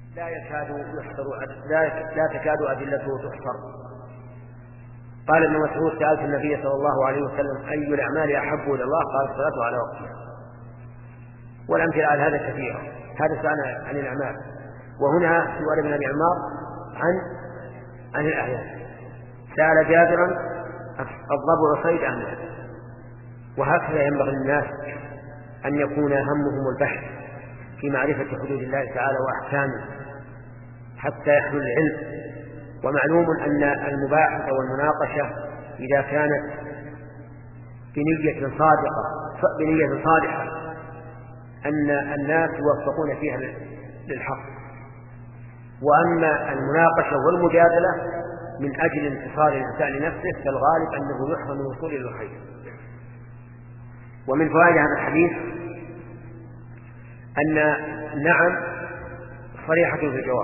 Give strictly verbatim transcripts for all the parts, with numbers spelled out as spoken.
لا يكاد يحصر لا, لا تكاد أدلته تحصر. قال ابن مسعود: سألت النبي صلى الله عليه وسلم: أي الأعمال أحب إلى الله؟ قال: الصلاة على وقتها. والأمثلة على هذا كثيرة. هذا سأل عن الأعمال، وهنا سؤال ابن أبي عمار عن عن الأعيان. سأل جابرا: الضبع صيد أم لا؟ وهكذا ينبغي للناس أن يكون همهم البحث في معرفة حدود الله تعالى وأحكامه حتى يحصل العلم. ومعلوم أن المباحثة والمناقشة إذا كانت بنية صادقة بنية صالحة أن الناس يوفقون فيها للحق. وأما المناقشة والمجادلة من أجل انتصار الإنسان لنفسه فالغالب أنه يحرم من الوصول إلى الخير. ومن فوائد هذا الحديث أن نعم صريحة في الجواب،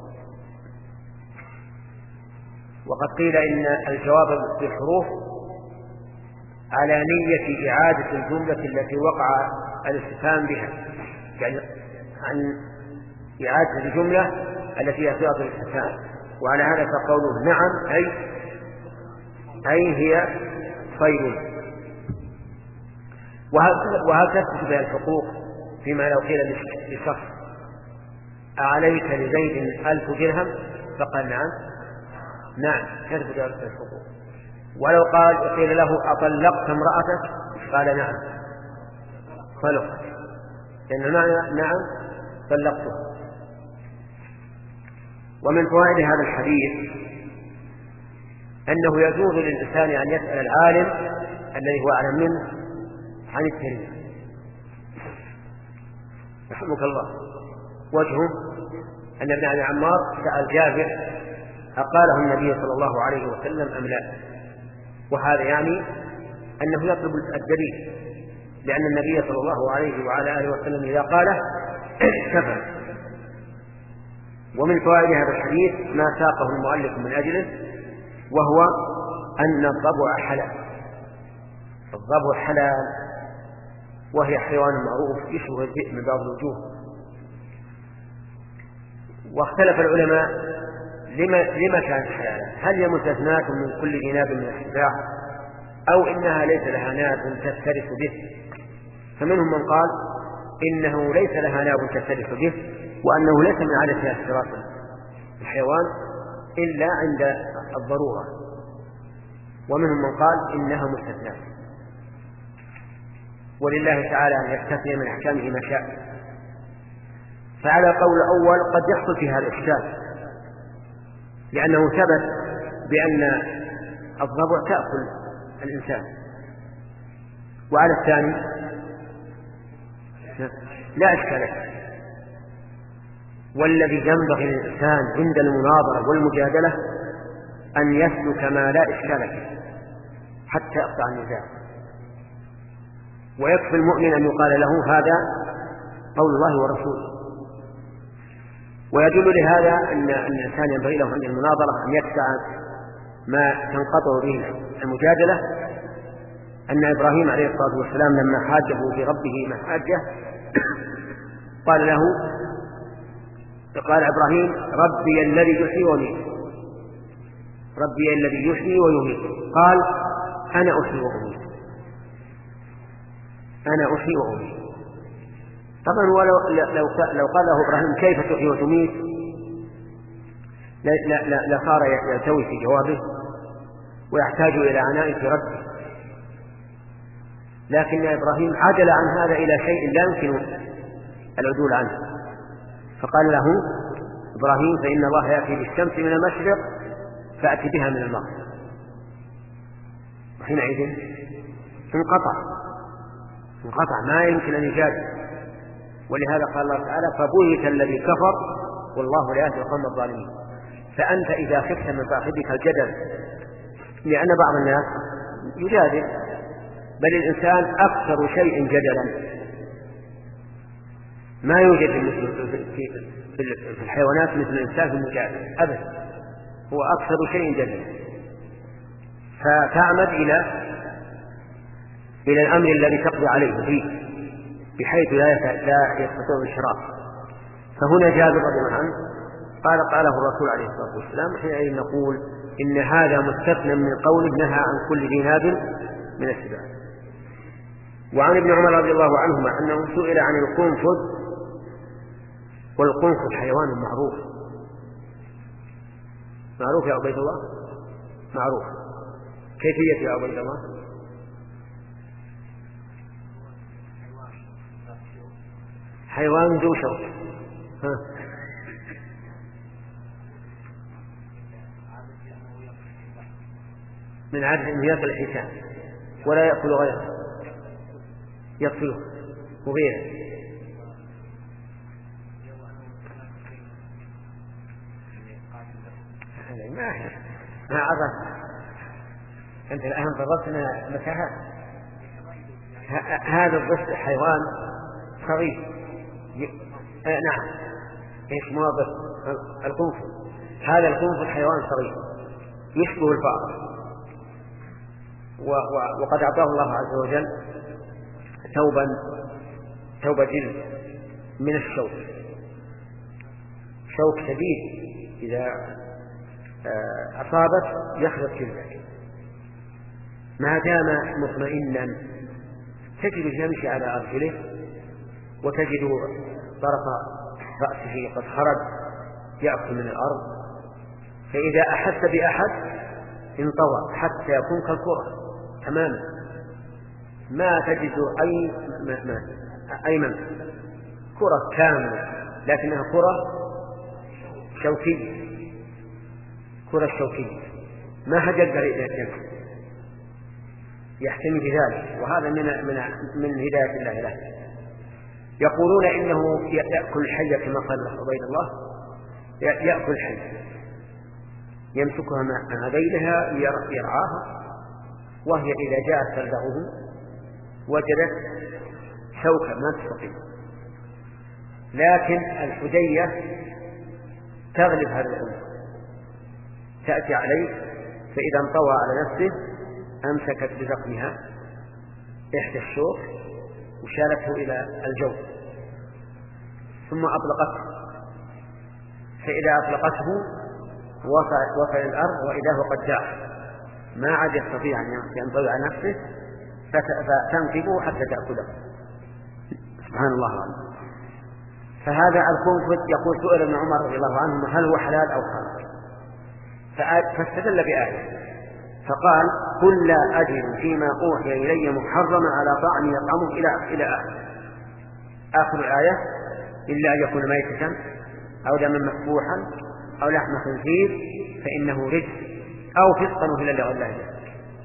وقد قيل إن الجواب بالحروف على نية إعادة الجملة التي وقع الاستفهام بها، يعني عن إعادة الجملة التي هي صيغة الاستفهام. وعلى هذا فقوله نعم أي أي هي صيد. وهل تثبت بها الحقوق فيما لو قيل لشخص: أعليك لزيد ألف درهم؟ فقال نعم نعم تثبت بها الحقوق. ولو قال قيل له: أطلقت امرأتك؟ قال نعم طلقت، لأن نعم طلقته. ومن فوائد هذا الحديث أنه يجوز للإنسان أن يسأل العالم الذي هو أعلم منه عن التربية. رحمك الله. وجهه أن ابن أبي عمار سأل جابر: أقاله النبي صلى الله عليه وسلم أم لا؟ وهذا يعني أنه يطلب الدليل، لأن النبي صلى الله عليه وعلى آله وسلم إذا قاله كفى. ومن فوائد هذا الحديث ما ساقه المؤلف من أجله، وهو أن الضبع حلال. الضبع حلال، وهي حيوان معروف يشبه الذئب من بعض الوجوه. واختلف العلماء لما, لما كانت حلالا، هل هي مستثناة من كل ذي ناب من السباع، أو إنها ليس لها ناب تفترس به؟ فمنهم من قال إنه ليس لها ناب تفترس به، وأنه ليس من عادتها افتراس الحيوان إلا عند الضرورة. ومنهم من قال إنها مستثناة، ولله تعالى أن يستثني من أحكامه ما شاء. فعلى قول الأول قد يحصل في هذا الإشكال، لأنه ثبت بأن الضبع تأكل الإنسان. وعلى الثاني لا إشكال فيه. والذي ينبغي للإنسان عند المناظرة والمجادلة أن يسلك ما لا إشكال فيه حتى يقطع النزاع. ويكفي المؤمن أن يقال له هذا قول الله ورسوله. ويدل لهذا أن الإنسان ينبغي له عند المناظرة أن يدفع ما تنقطع به المجادلة. أن إبراهيم عليه الصلاة والسلام لما حاجه بربه محاجة قال له قال إبراهيم: ربي الذي يحيي ويميت، ربي الذي يحيي ويميت. قال: أنا أحيي وأميت، أنا أحيي وأميت. طبعا ولو لو لو قال له إبراهيم: كيف تحيي وتميت؟ لصار يلتوي في جوابه ويحتاج إلى عناء في رده. لكن إبراهيم عدل عن هذا إلى شيء لا يمكن العدول عنه، فقال له إبراهيم: فإن الله يأتي بالشمس من المشرق فأتي بها من المغرب. وحينئذ انقطع انقطع ما يمكن أن يجادل. ولهذا قال الله تعالى: فبهت الذي كفر والله لا يهدي القوم الظالمين. فأنت إذا خفت من صاحبك الجدل، لأن بعض الناس يجادل، بل الإنسان أكثر شيء جدلا، ما يوجد في الحيوانات مثل الإنسان في المجادلة أبدا، هو أكثر شيء جدلا. فتعمد إلى إلى الأمر الذي تقضي عليه فيه، بحيث لا يستطيع الانحراف. فهنا جابر رضي الله عنه قال قاله الرسول عليه الصلاة والسلام، حينئذ نقول إن هذا مستثنى من قوله نهى عن كل ذي ناب من السباع. وعن ابن عمر رضي الله عنهما أنه سئل عن القنفذ، والقنفذ حيوان معروف معروف يا عبيد الله، معروف. كيفية يا عبيد الله؟ حيوان ذو شوك. ها. من عادة أنه يأكل الحيتان ولا يأكل غيره، يقتله وغيره. ما ما عرف أنت الآن ضربتنا مساحات. هذا الضفدع حيوان صغير. آه نعم، ايش موظف القنفذ؟ هذا القنفذ حيوان صغير يشبه الفأر، وقد أعطاه الله عز وجل ثوبا ثوب جلد من الشوك، شوك شديد إذا أصابت يخرج جلدك. ما دام مطمئنا تجد يمشي على أرجله، وتجد طرف رأسه قد خرج يأكل من الأرض، فإذا أحس بأحد انطوى حتى يكون كالكرة تماما، ما تجد أي ما ما أي من كرة كاملة، لكنها كرة شوكية، كرة شوكية ما هجد إلى الجنة، يحتمي بذلك. وهذا من من من هداية الله له. يقولون إنه يأكل الحية كما قال عبيد الله، يأكل الحية يمسكها مع ذيلها يرعاها، وهي إذا جاءت تلدغه وجدت شوكة ما تستقيم. لكن الحدية تغلب هذا الأمر، تأتي عليه، فإذا انطوى على نفسه أمسكت بذقنها إحدى الشوك وشالته إلى الجو ثم أطلقته، فإذا أطلقته وصل الأرض وإذا هو قد جاء ما عاد يستطيع أن ينطوي على نفسه، فتنقبه حتى تأكله. سبحان الله عنه. فهذا القنفذ يقول سئل ابن عمر رضي الله عنه هل هو حلال أو حرام، فاستدل بآية فقال قل لا أجد فيما أوحي إلي محرما على طعام يطعمه إلى إلى آخر آخر الآية إلا أن يكون ميتة أو دما مسفوحا أو لحم خنزير فإنه رجس أو فسقا أهل لغير الله به.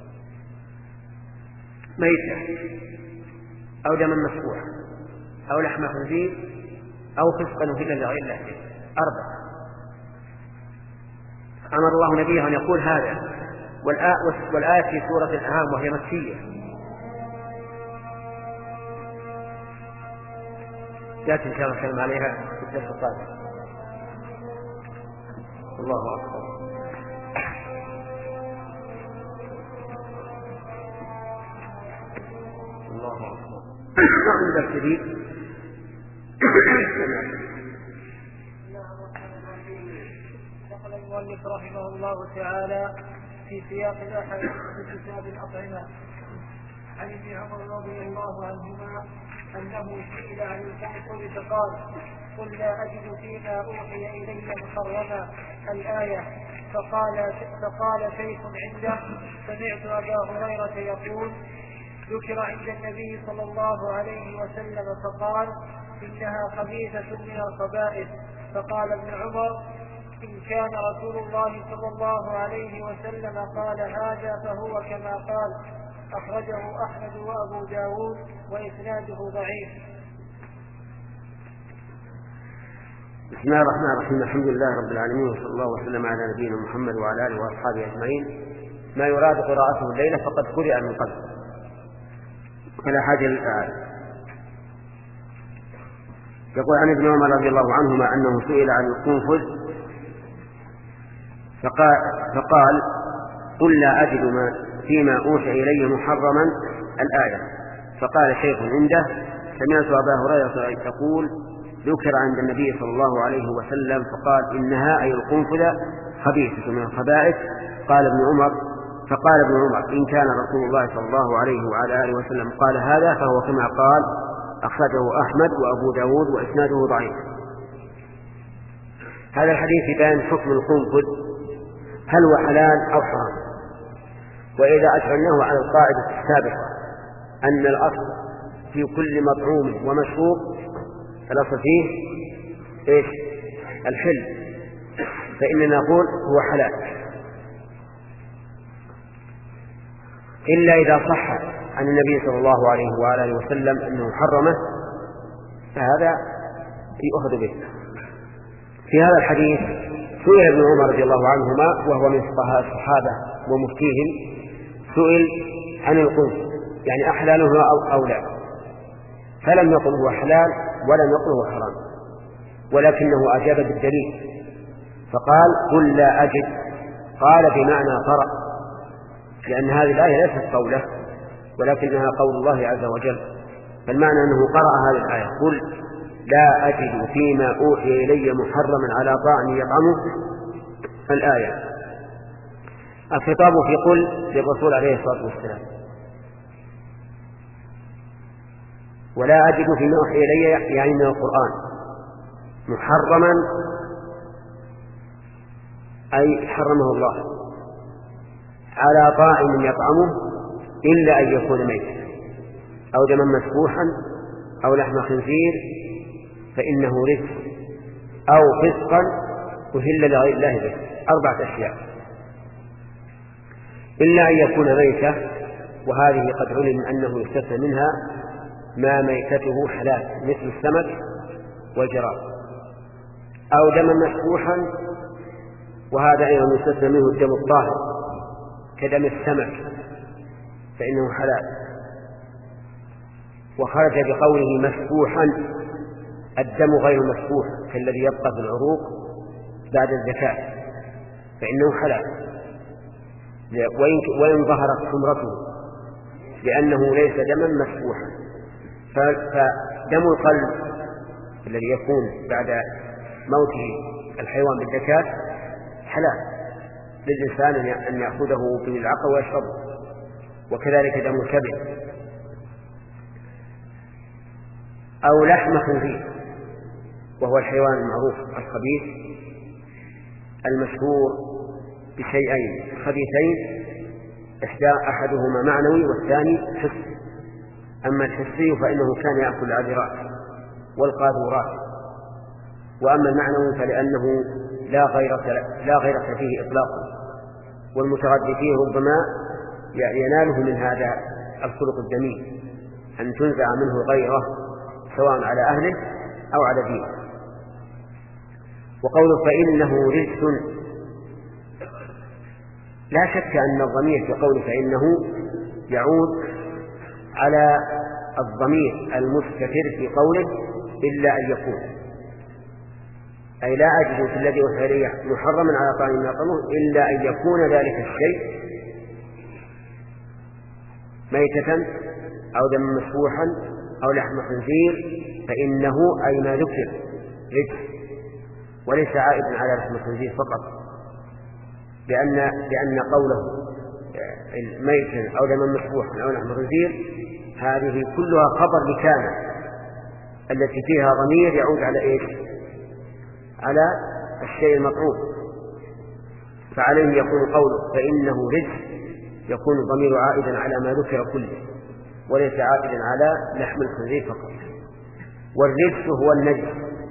ميتة أو دما مسفوحا أو لحم خنزير أو فسقا أهل لغير الله به. أربعة. أمر الله نبيه أن يقول هذا. والآية في سورة الأنعام وهي مكية يأتي إن شاء الله الكلام عليها في الدرس القادم. الله أكبر. الله أكبر. عند الشديد نقل المؤلف رحمه الله تعالى في سياق الأحاديث في كتاب الأطعمة عن ابن عمر رضي الله عنهما أنه سئل عن القنفذ فقال قل لا أجد فيما أوحي إلي محرما الآية، فقال فقال شيخ عنده سمعت أبا هريرة يقول ذكر عند النبي صلى الله عليه وسلم فقال إنها خبيثة من الخبائث، فقال ابن عمر إن كان رسول الله صلى الله عليه وسلم قال هذا فهو كما قال. أخرجه أحمد وأبو داود وإسناده ضعيف. بسم الله الرحمن الرحيم. الحمد لله رب العالمين، وصلى الله وسلم على نبينا محمد وعلى آله وأصحابه أجمعين. ما يراد قراءته الليلة فقد قرئ من قبل ولا حاجة للآية. يقول عن ابن عمر رضي الله عنهما أنه سئل عن القنفذ فقال, فقال قل لا أجد ما فيما أوحي إلي محرما الآية، فقال شيخ عنده سمعت أبا هريرة يقول ذكر عند النبي صلى الله عليه وسلم فقال إنها أي القنفذة خبيثة من الخبائث. قال ابن عمر فقال ابن عمر إن كان رسول الله صلى الله عليه وعلى آله وسلم قال هذا فهو كما قال. أخرجه أحمد وأبو داود وإسناده ضعيف. هذا الحديث يبين حكم القنفذ هل هو حلال أو حرام. وإذا أشعرناه على القاعدة السابقة أن الأصل في كل مطعوم ومشروب الأصل فيه إيش؟ الحل، فإننا نقول هو حلال إلا إذا صح عن النبي صلى الله عليه وآله وسلم أنه حرمه فهذا يؤخذ به. في هذا الحديث سئل ابن عمر رضي الله عنهما وهو من فقهاء الصحابة ومفتيهم، سئل عن القنفذ يعني أحلاله أو, أو لا، فلم يقل هو حلال ولم يقل هو حرام، ولكنه أجاب بالدليل فقال قل لا أجد. قال بمعنى قرأ، لأن هذه الآية ليست قوله ولكنها قول الله عز وجل، فالمعنى أنه قرأ هذه الآية قل لا أجد فيما أوحي إلي محرما على طاعم يطعمه الآية. الخطاب في قل للرسول عليه الصلاة والسلام، ولا أجد فيما أوحي إلي يعني من القرآن محرما أي حرمه الله على طاعم يطعمه إلا أن يكون ميتا أو دما مسفوحا أو لحم خنزير فإنه رزق أو فسقا أهل لغير الله به. أربعة أشياء إلا أن يكون ميتة، وهذه قد علم أنه يستثنى منها ما ميتته حلال مثل السمك والجراد، أو دما مسفوحا وهذا أيضا يستثنى منه الدم الطاهر كدم السمك فإنه حلال. وخرج بقوله مسفوحا الدم غير مسفوح كالذي يبقى في العروق بعد الزكاة فإنه حلال وإن ظهرت حمرته لأنه ليس دما مسفوحا. فدم القلب الذي يكون بعد موته الحيوان بالزكاة حلال للإنسان أن يأخذه بالعقل ويشربه، وكذلك دم الكبد أو لحم خنزير وهو الحيوان المعروف الخبيث المشهور بشيئين خبيثين إحدى أحدهما معنوي والثاني حسي. أما الحسي فإنه كان يأكل العذرات والقاذورات، وأما المعنوي فلأنه لا غيرة لا غيرة فيه إطلاقا، والمتغذي فيه ربما يناله من هذا الخلق الذميم أن تنزع منه غيره سواء على أهله أو على دينه. وقوله فإنه رجس لا شك أن الضمير في قوله فإنه يعود على الضمير المستتر في قوله إلا أن يكون، أي لا أجد في الذي أوحي إلي محرما على طاعم يطعمه إلا أن يكون ذلك الشيء ميتة أو دما مسفوحا أو لحم خنزير فإنه أي ما ذكر رجس وليس عائدا على لحم الخنزير فقط، لأن لأن قوله ميتا أو دما مسفوحا أو لحم خنزير هذه كلها خبر لكان التي فيها ضمير يعود على إيش؟ على الشيء المطعوم، فعليه يكون قوله فإنه رجس يكون الضمير عائدا على ما ذكر كله وليس عائدا على لحم الخنزير فقط. والرجس هو النجس،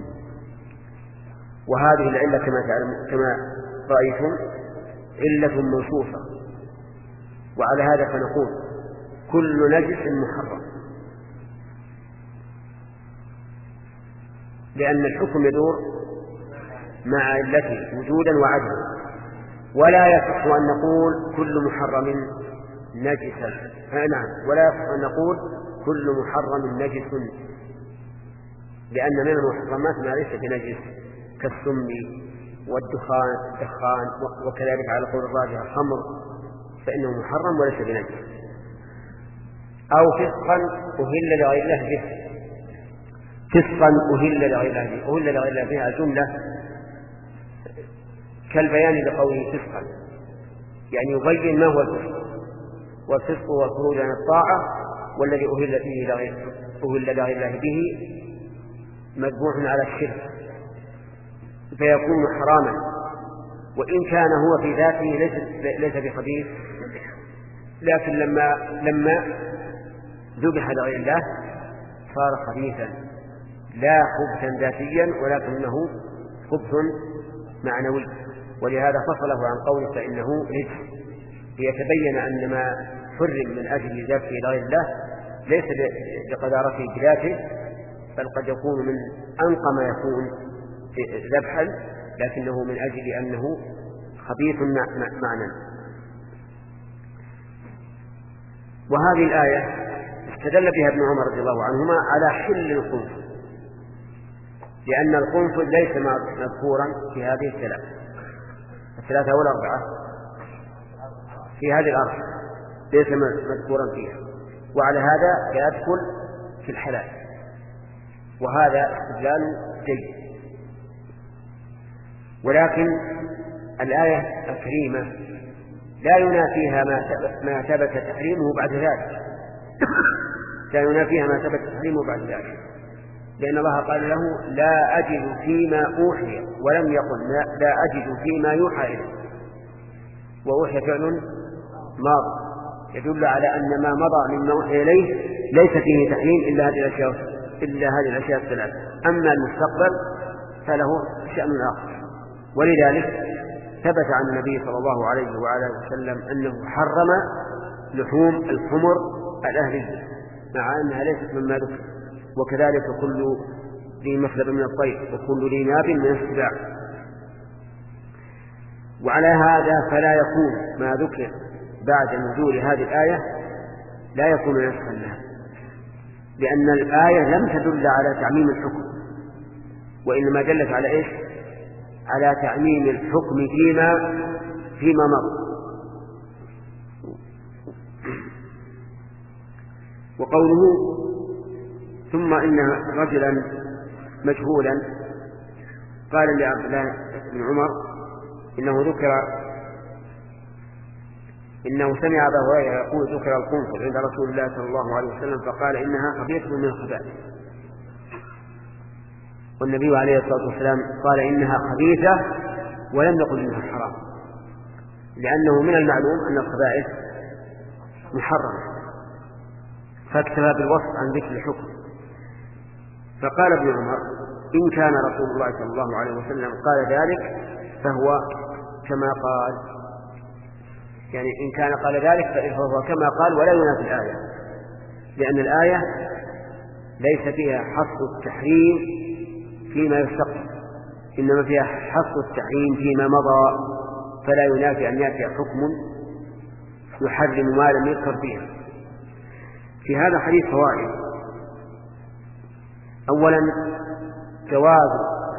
وهذه العلة كما تعلم كما رأيتم علة منصوصة، وعلى هذا فنقول كل نجس محرم، لأن الحكم يدور مع علته وجودا وعدما، ولا يصح أن نقول كل محرم نجسا آه نعم ولا يصح أن نقول كل محرم نجس، لأن من المحرمات ما ليس بنجس كالسم والدخان الدخان وكذلك على قول الراجح الخمر فإنه محرم وليس بنجس. أو فسقا أهل لغير الله به فسقا أهل لغير الله به، أهل لغير الله بها جملة كالبيان لقوله فسقا، يعني يبين ما هو الفسق، والفسق هو الخروج عن الطاعة، والذي أهل فيه لغير أهل لغير الله به مذبوح على الشرك فيكون حراما، وإن كان هو في ذاته ليس, ليس بخبيث، لكن لما لما ذبح لغير الله صار خبيثا، لا خبثا ذاتيا ولكنه خبث معنوي، ولهذا فصله عن قوله فإنه رجس، ليتبين أن ما حرم من أجل ذبحه لغير الله ليس بقدارته بذاته، بل قد يكون من أنقى ما يكون ذبحا، لكنه من أجل أنه خبيث معنى. وهذه الآية استدل بها ابن عمر رضي الله عنهما على حل القنفذ، لأن القنفذ ليس مذكورا في هذه الثلاثة الثلاثة والأربعة، في هذه الأربعة ليس مذكورا فيها، وعلى هذا يدخل في الحلال، وهذا استدلال جيد. ولكن الآية الكريمة لا ينافيها ما ثبت تحريمه بعد ذلك لا ينافيها ما ثبت تحريمه بعد ذلك، لأن الله قال له لا أجد فيما أوحي، ولم يقل لا أجد فيما يوحى إليه، وأوحي فعل ماضي يدل على أن ما مضى مما أوحي إليه ليس فيه تحريم إلا هذه الأشياء إلا هذه الأشياء الثلاث، أما المستقبل فله شأن آخر. ولذلك ثبت عن النبي صلى الله عليه وعلى وسلم أنه حرم لحوم الحمر الأهلية مع أنها ليست مما ذكر، وكذلك كل ذي مخلب من الطير وكل ذي ناب من السباع. وعلى هذا فلا يكون ما ذكر بعد نزول هذه الآية لا يكون نسخا لها، لأن الآية لم تدل على تعميم الحكم، وإنما دلت على إيش؟ على تعميم الحكم فيما فيما مضى. وقوله ثم إن رجلا مجهولا قال لعبد الله بن عمر إنه ذكر إنه سمع أبا هريرة يقول ذكر القنفذ عند رسول الله صلى الله عليه وسلم فقال إنها خبيثة من الخبائث، والنبي عليه الصلاة والسلام قال إنها خبيثة ولم يقل إنها حرام، لأنه من المعلوم أن الخبائث محرمة، فاكتفى بالوصف عن ذكر الحكم. فقال ابن عمر إن كان رسول الله صلى الله عليه وسلم قال ذلك فهو كما قال، يعني إن كان قال ذلك فهو كما قال ولا ينافي الآية، لأن الآية ليس فيها حصر التحريم فيما يستقبل، إنما فيها حصر التحريم فيما مضى، فلا ينافي أن يأتي حكم يحرم ما لم يذكر فيها. في هذا الحديث فوائد: أولا جواز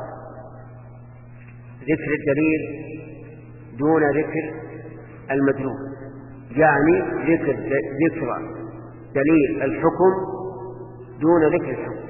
ذكر الدليل دون ذكر المدلول، يعني ذكر ذكر دليل الحكم دون ذكر الحكم.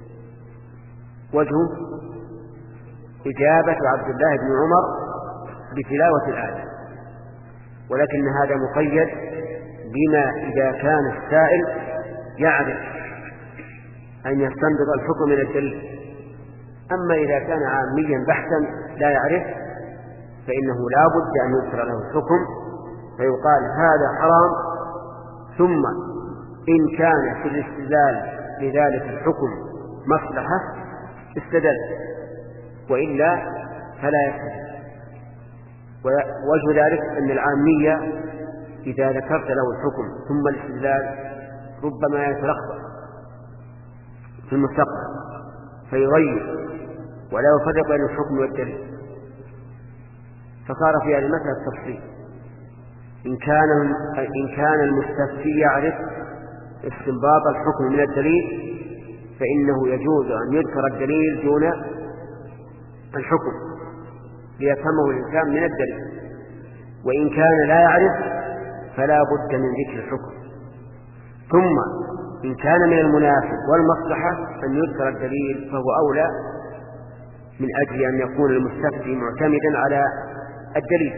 وجهه إجابة عبد الله بن عمر بتلاوة الآية، ولكن هذا مقيد بما إذا كان السائل يعرف أن يستنبط الحكم من الدليل، أما إذا كان عاميا بحثا لا يعرف فإنه لا بد أن يذكر له الحكم فيقال هذا حرام، ثم إن كان في الاستدلال لذلك الحكم مصلحة استدل، وإلا فلا يستدل. ووجه ذلك أن العامية إذا ذكرت له الحكم ثم الاستدلال ربما يتلخبط في المستقبل فيغير ولا يفرق بين الحكم والدليل، فصار في هذه المسألة التفصيل. إن كان إن كان المستفتي يعرف استنباط الحكم من الدليل فإنه يجوز أن يذكر الدليل دون الحكم ليفهمه الإنسان من الدليل، وإن كان لا يعرف فلا بد من ذكر الحكم. ثم إن كان من المناسب والمصلحة أن يذكر الدليل فهو أولى من أجل أن يكون المستفتي معتمدا على الدليل،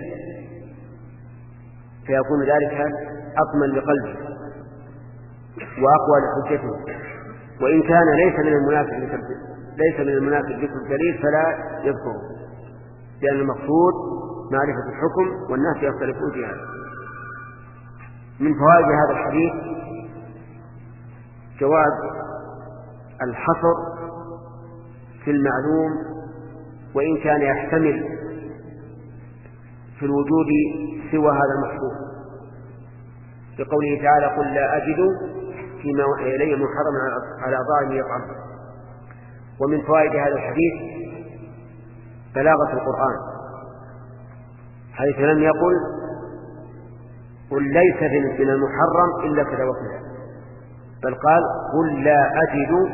فيكون ذلك أطمن لقلبه وأقوى لحجته. وإن كان ليس من المناسب ليس من المناسب ذكر الدليل فلا يذكره، لأن المقصود معرفة الحكم والناس يختلفون في هذا. من فوائد هذا الحديث جواز الحصر في المعلوم وإن كان يحتمل في الوجود سوى هذا المحصور، بقوله تعالى قل لا أجد فيما أوحي إلي محرما على طاعم يطعمه. ومن فوائد هذا الحديث بلاغة القرآن، حيث لم يقل قل ليس من المحرم إلا كذا وكذا، بل قال قل لا أجد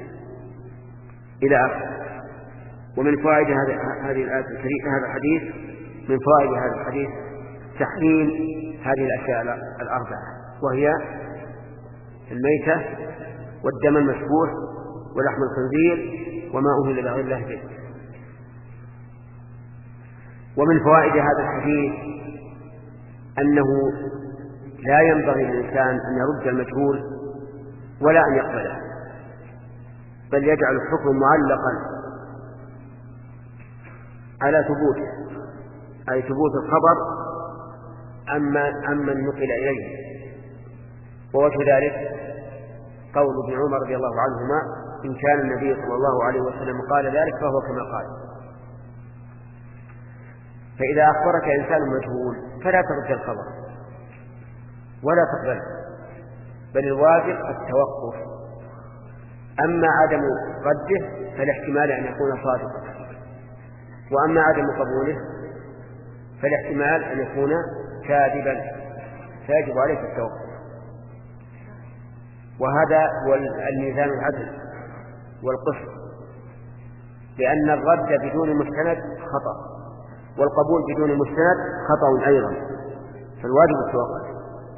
إلى آخره. ومن فوائد هذه الآية الكريمة هذا الحديث من فوائد هذا الحديث تحريم هذه الأشياء الأربعة، وهي الميتة والدم المسفوح ولحم الخنزير وما أهل لغير الله به. ومن فوائد هذا الحديث أنه لا ينبغي للإنسان أن يرد المجهول ولا أن يقبله، بل يجعل الحكم معلقا على ثبوته، أي ثبوت الخبر أما أمن نقل إليه. ووجه ذلك قول ابن عمر رضي الله عنهما إن كان النبي صلى الله عليه وسلم قال ذلك فهو كما قال. فإذا أخبرك إنسان مجهول فلا ترد الخبر ولا تقبله، بل الواجب التوقف. أما عدم رده فالاحتمال أن يكون صادقا، وأما عدم قبوله فالاحتمال أن يكون كاذبا، فيجب عليك التوقف. وهذا هو الميزان العدل والقسط، لأن الرد بدون مستند خطأ، والقبول بدون مستند خطأ أيضا، فالواجب التوقف.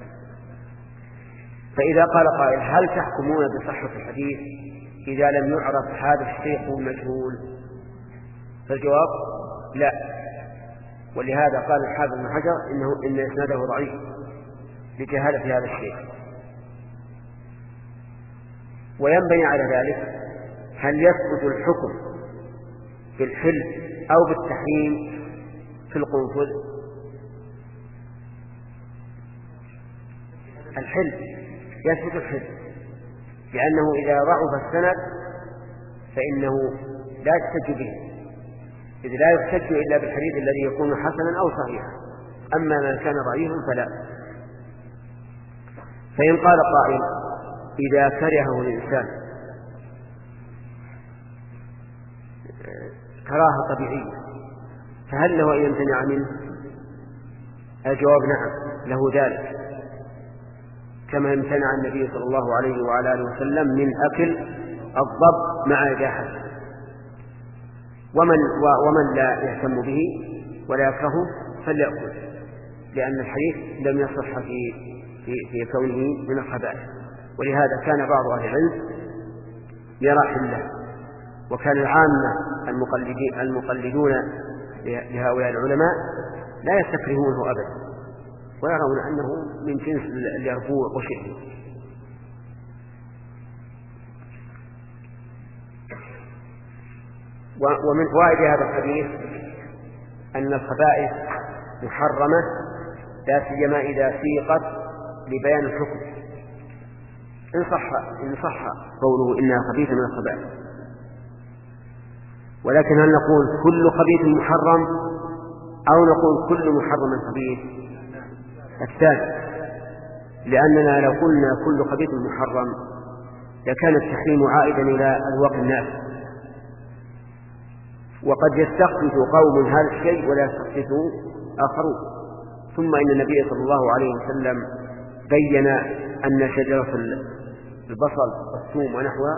فإذا قال قائل هل تحكمون بصحة الحديث إذا لم يعرف هذا الشيخ المجهول؟ فالجواب لا، ولهذا قال الحافظ بن حجر إنه إن إسناده ضعيف لجهالة هذا الشيخ. وينبني على ذلك هل يثبت الحكم بالحل أو بالتحريم في القنفذ؟ الحل يثبت الحل، لأنه إذا ضعف السند فإنه لا يحتج به، إذ لا يحتج إلا بالحديث الذي يكون حسنا أو صحيحا، أما ما كان ضعيفا فلا. فإن قال قائل إذا كرهه الإنسان كراهة طبيعية فهل له أن يمتنع منه؟ الجواب نعم، له ذلك، كما امتنع النبي صلى الله عليه وعلى آله وسلم من أكل الضب مع إباحته. ومن, ومن لا يهتم به ولا يكرهه فليأكل، لأن الحديث لم يصح في, في, في كونه من الخبائث. ولهذا كان بعض أهل العلم يرى حله، وكان العامة المقلدون لهؤلاء العلماء لا يستكرهونه أبدا، ويرون أنه من جنس اليربوع وشئه. ومن فوائد هذا الحديث أن الخبائث محرمة، لا سيما إذا سيقت لبيان الحكم، إن صح إن صح قوله إنها خبيثة من الخبائث. ولكن هل نقول كل خبيث محرم أو نقول كل محرم خبيث؟ الثاني، لأننا لو قلنا كل خبيث محرم لكان التحريم عائدا إلى أذواق الناس، وقد يستخبث قوم هذا الشيء ولا يستخبث آخرون. ثم إن النبي صلى الله عليه وسلم بين أن شجرة البصل والثوم ونحوها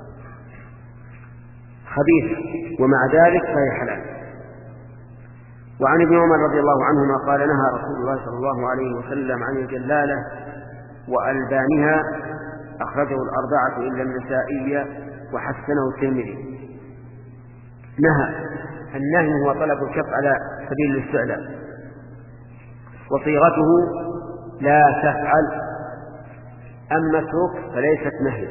خبيث، ومع ذلك فهي حلال. وعن ابن عمر رضي الله عنهما قال نهى رسول الله صلى الله عليه وسلم عن الجلالة وألبانها أخرجه الأربعة إلا النسائي وحسنه الترمذي. نهى، النهي هو طلب الكف على سبيل الاستعلاء، وصيغته لا تفعل، أما اترك فليست نهي،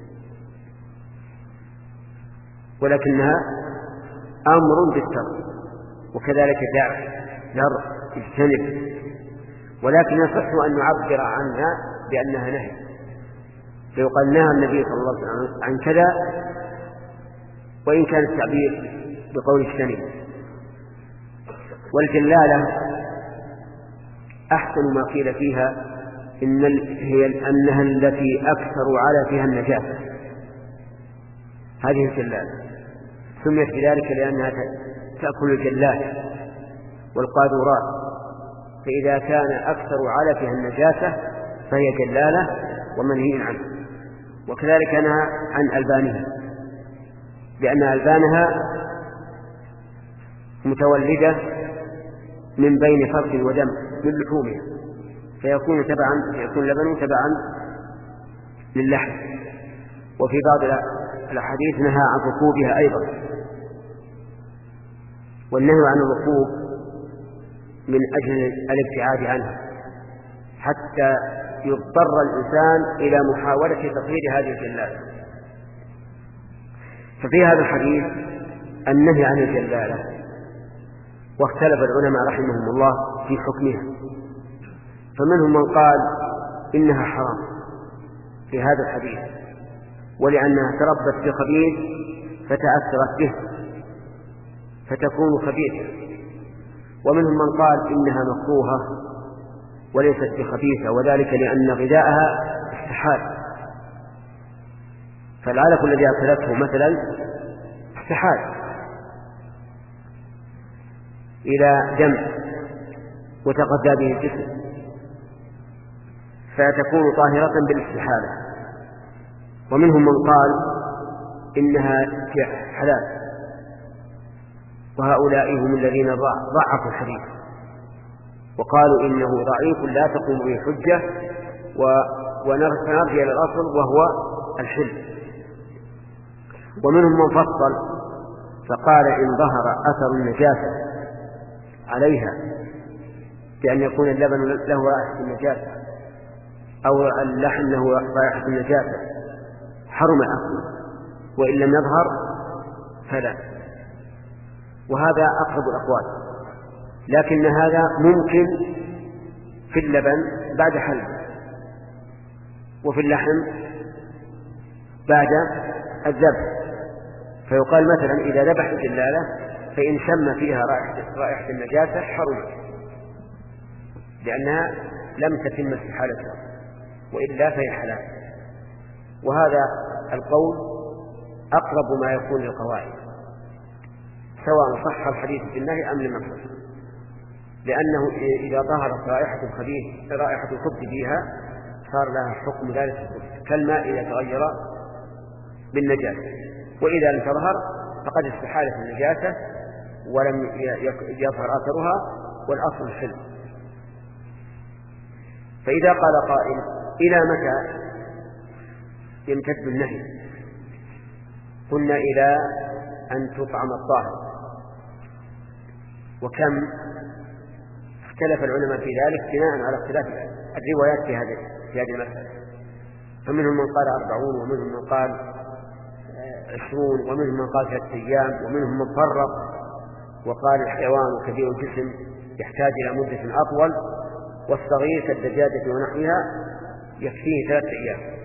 ولكنها أمر بالترك، وكذلك دع، ذر، اجتنب، ولكن يصح أن نعبر عنها بأنها نهي، فيقال نهى النبي صلى الله عليه وسلم عن كذا، وإن كان التعبير بقول اجتنب. والجلالة أحسن ما قيل فيها إن هي أنها التي أكثر على فيها النجاسة، هذه الجلالة سميت بذلك لأنها تأكل الجلات والقاذورات، فإذا كان أكثر على فيها النجاسة فهي جلالة ومنهي عنه. وكذلك نهى عن ألبانها، لأن ألبانها متولدة من بين فرث ودم من لحومها، فيكون تبعا فيكون لبن تبعا للحم. وفي بعض الأحاديث نهى عن ركوبها أيضا، والنهي عن الركوب من أجل الابتعاد عنها حتى يضطر الإنسان إلى محاولة تطهير هذه الجلالة. ففي هذا الحديث النهي عن الجلالة، واختلف العلماء رحمهم الله في حكمها، فمنهم من قال إنها حرام في هذا الحديث، ولأنها تربت بخبيث فتأثرت به فتكون خبيثة، ومنهم من قال إنها مكروهة وليست بخبيثة، وذلك لأن غذاءها استحال، فالعلف الذي أكلته مثلا استحال إلى دم وتغذى به الجسم، فتكون طاهرة بالاستحالة. ومنهم من قال إنها حلال، وهؤلاء هم الذين ضعفوا الحديث وقالوا إنه ضعيف لا تقوم به حجة، ونرجع إلى الأصل وهو الحل. ومنهم من فصل فقال إن ظهر أثر النجاسة عليها بأن يكون اللبن له رائحة النجاسة أو اللحم له رائحة النجاسة حرم أكله، وإن لم يظهر فلا. وهذا أقرب الأقوال، لكن هذا ممكن في اللبن بعد حلب، وفي اللحم بعد الذبح. فيقال مثلا إذا ذبح الجلالة فإن شم فيها رائحة النجاسة حرم، لأنها لم تتم استحالتها، وإلا فهي حلال. وهذا القول أقرب ما يكون للقواعد، سواء صح الحديث في النهي أم لم يصح، لأنه إذا ظهرت رائحة الخبيث رائحة الخبث فيها صار لها حكم ذلك الخبث، كالماء إذا تغير بالنجاسة، وإذا لم تظهر فقد استحالت النجاسة ولم يظهر أثرها، والأصل الحل. فإذا قال قائل إلى متى يمتد النهي؟ قلنا إلى أن تطعم الطاهر. وكم اختلف العلماء في ذلك بناء على اختلاف الروايات في هذه في هذه المسألة، فمنهم من قال أربعون، ومنهم من قال عشرون، ومنهم من قال ثلاثة أيام، ومنهم من فرق وقال الحيوان كبير الجسم يحتاج إلى مدة أطول، والصغير كالدجاجة ونحوها يكفيه ثلاثة أيام.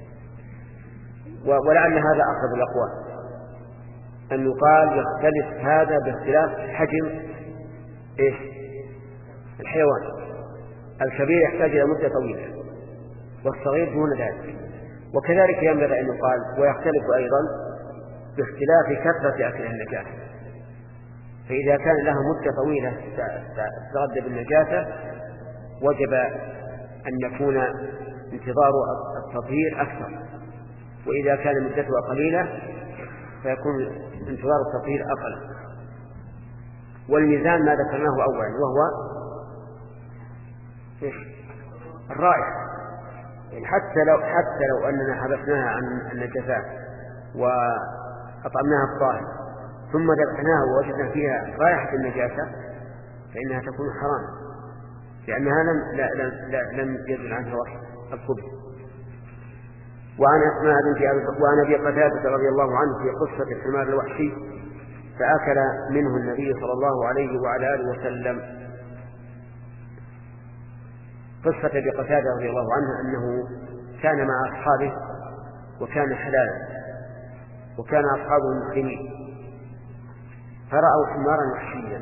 ولعل هذا أقرب الأقوال، أن يقال يختلف هذا باختلاف حجم إيش؟ الحيوان. الكبير يحتاج إلى مدة طويلة، والصغير دون ذلك. وكذلك ينبغي أن يقال ويختلف أيضا باختلاف كثرة أكل النجاسة، فإذا كان لها مدة طويلة تتغذى بالنجاسة وجب أن يكون انتظار التطهير أكثر، وإذا كان مدتها قليلة فيكون انتظار التطهير أقل. والميزان ما ذكرناه أولا وهو الرائحة، حتى لو حتى لو أننا حبسناها عن النجاسات وأطعمناها الطاهر ثم ذبحناها ووجدنا فيها رائحة النجاسة فإنها تكون حرام لأنها لم لا لم, لا لم يزل عنها وحي الخبث. وعن أسماء بنت أبي وعن أبي قتادة رضي الله عنه في قصة الحمار الوحشي فأكل منه النبي صلى الله عليه وعلى آله وسلم. قصة أبي قتادة رضي الله عنه أنه كان مع أصحابه وكان حلالا وكان أصحابه مسلمين فرأوا حمارا وحشيا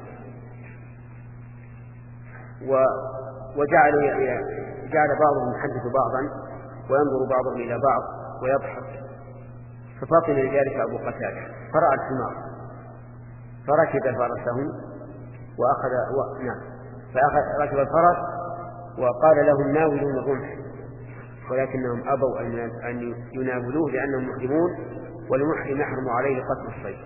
وجعلوا جعل بعضهم يحدث بعضا وينظر بعضهم إلى بعض ويضحك ففطن لذلك أبو قتادة فرأى الحمار فركب فرسه وأخذ و... نعم فأخذ ركب الفرس وقال لهم ناولون الرمح ولكنهم أبوا أن يناولوه لأنهم محرمون والمحرم يحرم عليه قتل الصيد.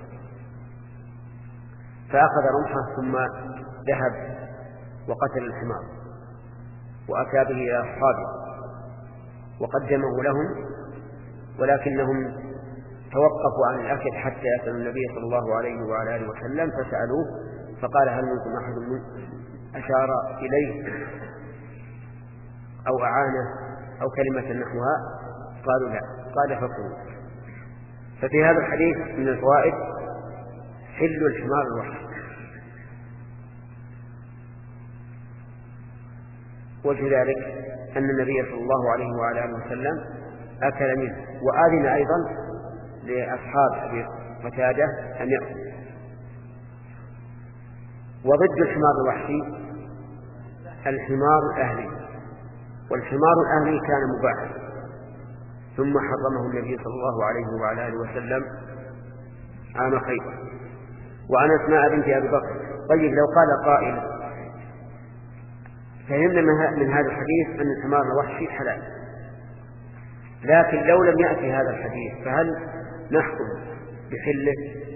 فأخذ رمحه ثم ذهب وقتل الحمار وأتى به إلى أصحابه وقدمه لهم ولكنهم توقفوا عن الأكل حتى يسألوا النبي صلى الله عليه وعلى آله وسلم فسألوه فقال هل منكم أحد أشار إليه أو أعانه أو كلمة نحوها قالوا لا قال فكلوا. ففي هذا الحديث من الفوائد حل الحمار الوحشي. وجه ذلك أن النبي صلى الله عليه وعلى آله وسلم أكل منه وآذن أيضا لأصحاب أبي قتادة أن يأكلوا. وضد الحمار الوحشي الحمار الأهلي والحمار الأهلي كان مباحا ثم حرمه النبي صلى الله عليه وعلى آله وسلم عام خيبر. وعن أسماء بنت أبي بكر. طيب لو قال قائل فهمنا من هذا الحديث أن الحمار الوحشي حلال لكن لو لم يأتي هذا الحديث فهل نحكم بحله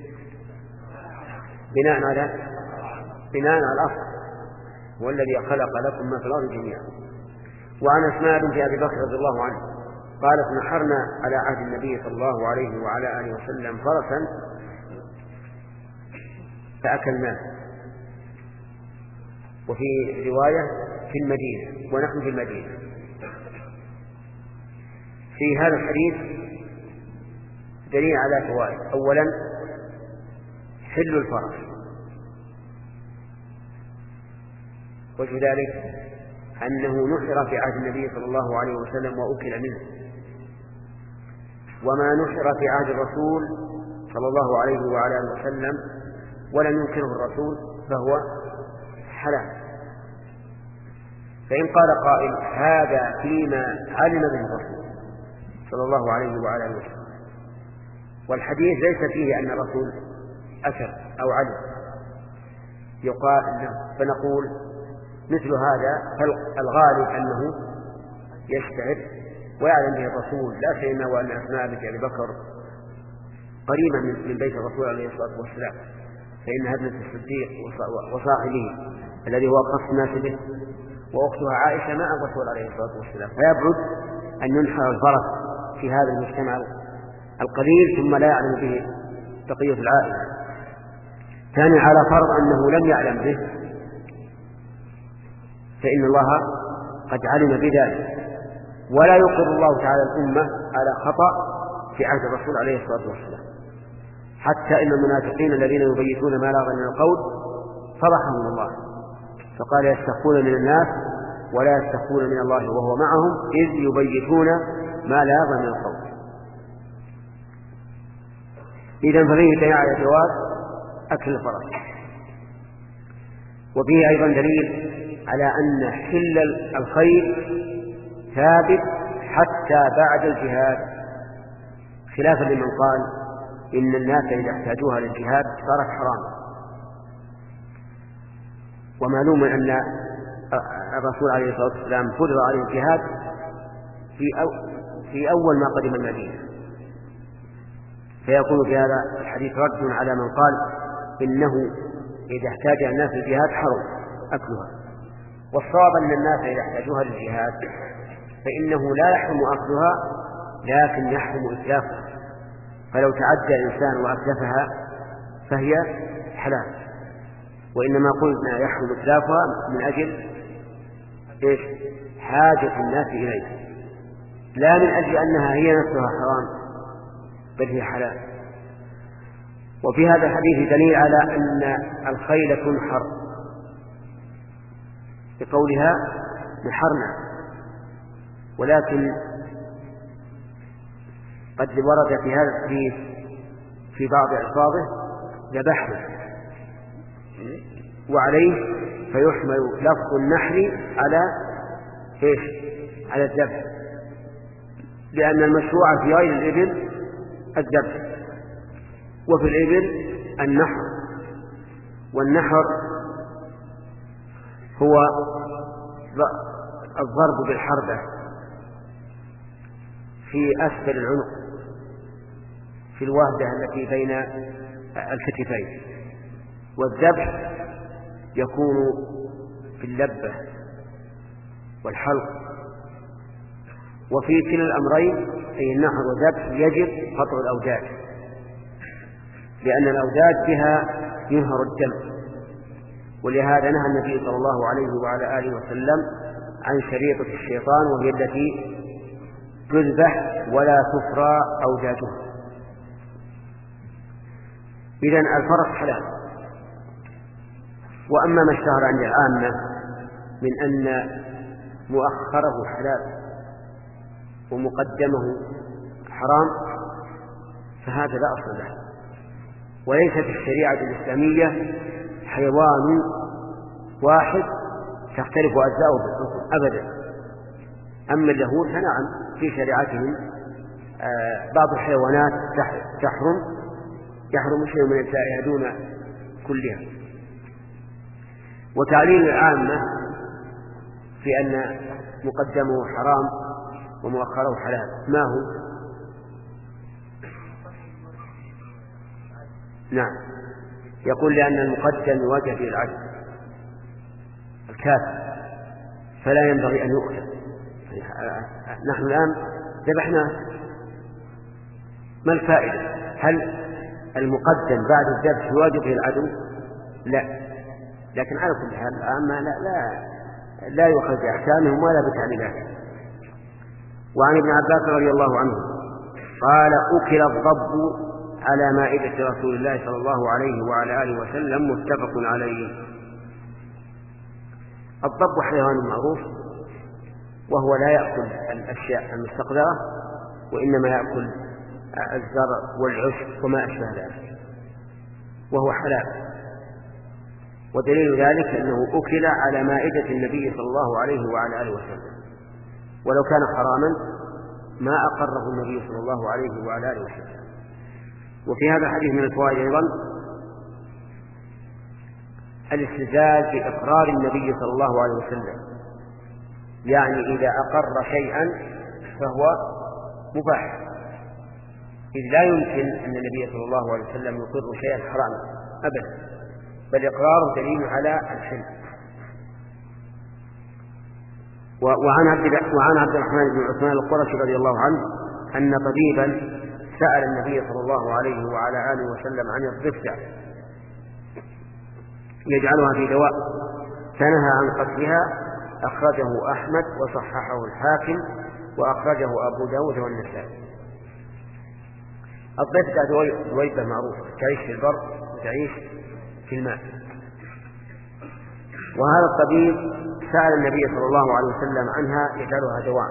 بناء على بناء على الأصل والذي خلق لكم ما في الأرض جميعا. وعن أسماء بنت أبي بكر رضي الله عنه قالت نحرنا على عهد النبي صلى الله عليه وعلى آله وسلم فرسا فأكلناه. وفي رواية في المدينة ونحن في المدينة. في هذا الحديث دليل على فوائد. أولا حل الفرس وجه ذلك أنه نحر في عهد النبي صلى الله عليه وسلم وأكل منه وما نحر في عهد الرسول صلى الله عليه وعلى آله وسلم ولم ينكره الرسول فهو حلال. فإن قال قائل هذا فيما علم به الرسول صلى الله عليه وعلى آله وسلم والحديث ليس فيه أن الرسول أكل أو علم يقال فنقول مثل هذا فالغالب أنه يشتهر ويعلم به الرسول لا سيما وأن أسماء بنت أبي بكر قريبة من بيت الرسول عليه الصلاة والسلام فإنها ابنة الصديق وصاحبه الذي هو أخص الناس به وأختها عائشة مع الرسول عليه الصلاة والسلام فيبعد أن ينحر الفرس في هذا المجتمع القليل ثم لا يعلم به بقية العائلة. ثانيا على فرض أنه لم يعلم به فإن الله قد علم بذلك ولا يقر الله تعالى الأمة على خطأ في عهد الرسول عليه الصلاة والسلام حتى إن المنافقين الذين يبيتون ما لا من القول فضحهم الله فقال يستخفون من الناس ولا يستخفون من الله وهو معهم إذ يبيتون ما لا من القول. إذن ففيه دليل على جواز أكل الفرس. وفيه أيضا دليل على أن حل الخير ثابت حتى بعد الجهاد خلافا لمن قال إن الناس إذا احتاجوها للجهاد صارت حراما. ومعلوم أن الرسول عليه الصلاة والسلام فرض عليه الجهاد في, أو في أول ما قدم المدينة فيكون في هذا الحديث رد على من قال إنه إذا احتاج الناس للجهاد حرم أكلها. والصواب أن الناس إذا احتاجوها للجهاد فإنه لا يحرم أكلها لكن يحرم إتلافها، فلو تعدى إنسان وأتلفها فهي حلال، وإنما قلنا يحرم إتلافها من أجل إيش؟ حاجة الناس إليه، لا من أجل أنها هي نفسها حرام بل هي حلال. وفي هذا الحديث دليل على أن الخيل تنحر بقولها نحرنا، ولكن قد ورد في هذا الحديث في بعض ألفاظه ذبحنا، وعليه فيحمل لفظ النحر على إيش؟ على الذبح، لأن المشروع في غير الإبل الذبح، وفي الإبل النحر، والنحر هو الضرب بالحربة في أسفل العنق في الوهدة التي بين الكتفين، والذبح يكون في اللبة والحلق، وفي كلا الأمرين أي النحر والذبح يجب قطع الأوداج، لأن الأوداج بها ينهر الدم، ولهذا نهى النبي صلى الله عليه وعلى آله وسلم عن شريطة الشيطان، وهي التي تذبح ولا تفرى أوداجها. إذن الفرس حلال. وأما ما اشتهر عند العامة من أن مؤخره حلال ومقدمه حرام فهذا لا أصل له، وليس في الشريعة الإسلامية حيوان واحد تختلف أجزاؤه بالحكم أبدا. أما اليهود فنعم في شريعتهم بعض الحيوانات تحرم يحرم شيء من أجزائها دون كلها. وتعليل العامة في أن مقدمه حرام ومؤخره حلال ما هو؟ نعم، يقول لأن المقدم يواجه به العدل الكافر فلا ينبغي أن يؤخذ. نحن الآن ذبحنا، ما الفائدة؟ هل المقدم بعد الذبح يواجه به العدو؟ لا، لكن على كل حال العامة لا لا لا يؤخذ بأحكامهم ولا بتعليلاتهم. وعن ابن عباس رضي الله عنه قال: أكل الضب على مائدة رسول الله صلى الله عليه وعلى آله وسلم، متفق عليه. الضب حيوان معروف، وهو لا يأكل الأشياء المستقذرة، وإنما يأكل الزرع والعشب وما أشبه ذلك، وهو حلال. ودليل ذلك أنه أكل على مائدة النبي صلى الله عليه وعلى آله وسلم، ولو كان حراما ما أقره النبي صلى الله عليه وعلى آله وسلم. وفي هذا الحديث من الفوائد أيضا الاستدلال بإقرار النبي صلى الله عليه وسلم، يعني إذا أقر شيئا فهو مباح، إذ لا يمكن أن النبي صلى الله عليه وسلم يقر شيئا حراما أبدا، بل إقراره دليل على الحل. وعن عبد الرحمن بن عثمان القرشي رضي الله عنه أن طبيبا سأل النبي صلى الله عليه وعلى آله وسلم عن الضفدع يجعلها في دواء، فنهى عن قتلها، أخرجه أحمد وصححه الحاكم وأخرجه أبو داود والنسائي. الضفدع دويبة معروفة تعيش في البر وتعيش في الماء. وهذا الطبيب سأل النبي صلى الله عليه وسلم عنها يجعلها دواء،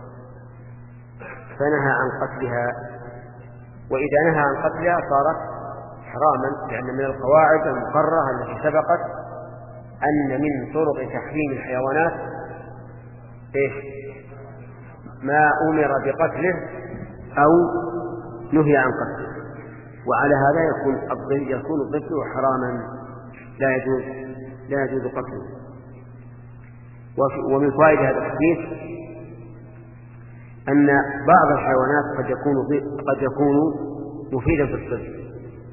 فنهى عن قتلها، وإذا نهى عن قتلها صارت حراما، لأن من القواعد المقررة التي سبقت أن من طرق تحريم الحيوانات إيش؟ ما أمر بقتله أو نهي عن قتله، وعلى هذا يكون يكون الضفدع حراما لا يجوز لا يجوز قتله. ومن فوائد هذا الحديث أن بعض الحيوانات قد يكون قد يكون مفيدا في الطب،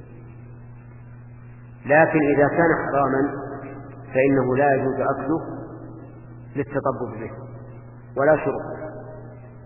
لكن إذا كان حراما فإنه لا يجوز أكله للتطبب به ولا شرب،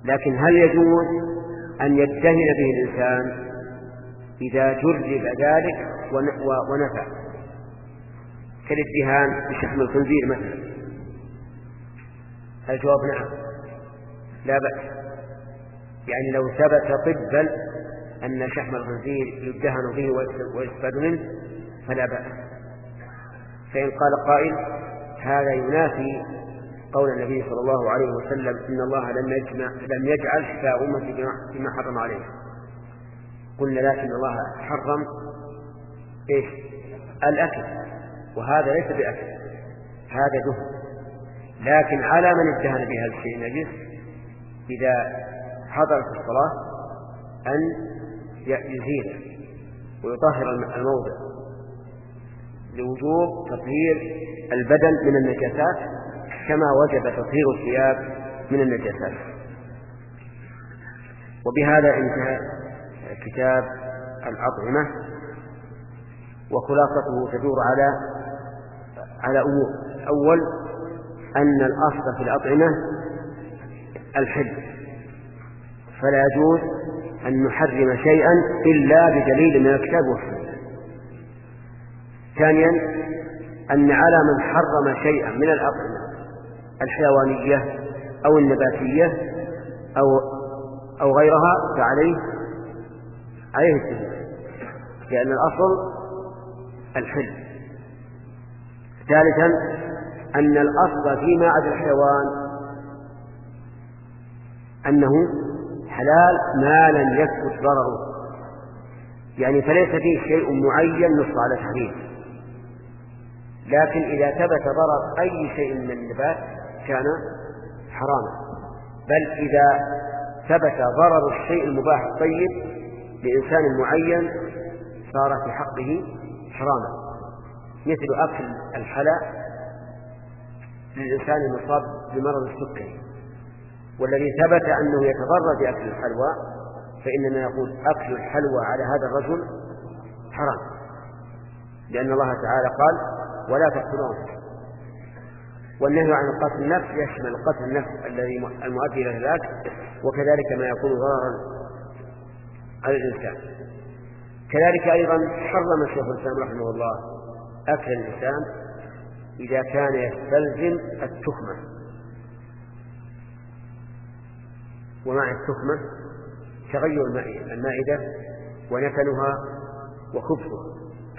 لكن هل يجوز أن يدهن به الإنسان إذا جرب ذلك ونفع كالادهان بشحم الخنزير مثلا؟ الجواب نعم، لا بأس. يعني لو ثبت طبا أن شحم الخنزير يدهن به ويستفاد منه فلا بأس. فإن قال قائل هذا ينافي قول النبي صلى الله عليه وسلم إن الله لم يجمع لم يجعل شفاء أمتي بما حرم عليه، قلنا لكن الله حرم إيش؟ الأكل، وهذا ليس بأكل، هذا دهن. لكن على من ادهن بهذا الشيء النجس إذا حضرت الصلاة أن يزيل ويطهر الموضع لوجوب تطهير البدن من النجاسات كما وجب تطهير الثياب من النجاسات. وبهذا انتهى كتاب الأطعمة، وخلاصته تدور على على أمور. أول أن الأصل في الأطعمة الحل، فلا يجوز أن نحرم شيئا إلا بدليل من الكتاب والسنة. ثانيا أن على من حرم شيئا من الأطعمة الحيوانية أو النباتية أو أو غيرها فعليه عليه التزام، لأن الأصل الحل. ثالثا أن الأصل فيما عدا الحيوان أنه حلال ما لم يثبت ضرره، يعني فليس فيه شيء معين نص على تحريمه، لكن إذا ثبت ضرر أي شيء من النبات كان حراما. بل إذا ثبت ضرر الشيء المباح الطيب لإنسان معين صار في حقه حراما، مثل أكل الحلى للإنسان المصاب بمرض السكري، والذي ثبت أنه يتضرر بأكل الحلوى فإننا نقول أكل الحلوى على هذا الرجل حرام، لأن الله تعالى قال ولا تقتلوا أنفسكم. والنهي عن قتل النفس يشمل قتل النفس الذي المؤدي إلى الهلاك، وكذلك ما يكون ضررا على الإنسان. كذلك أيضا حرم الشيخ الإسلام رحمه الله أكل الإنسان إذا كان يستلزم التخمة، ومع التخمة تغير المائدة ونتنها وخبثها،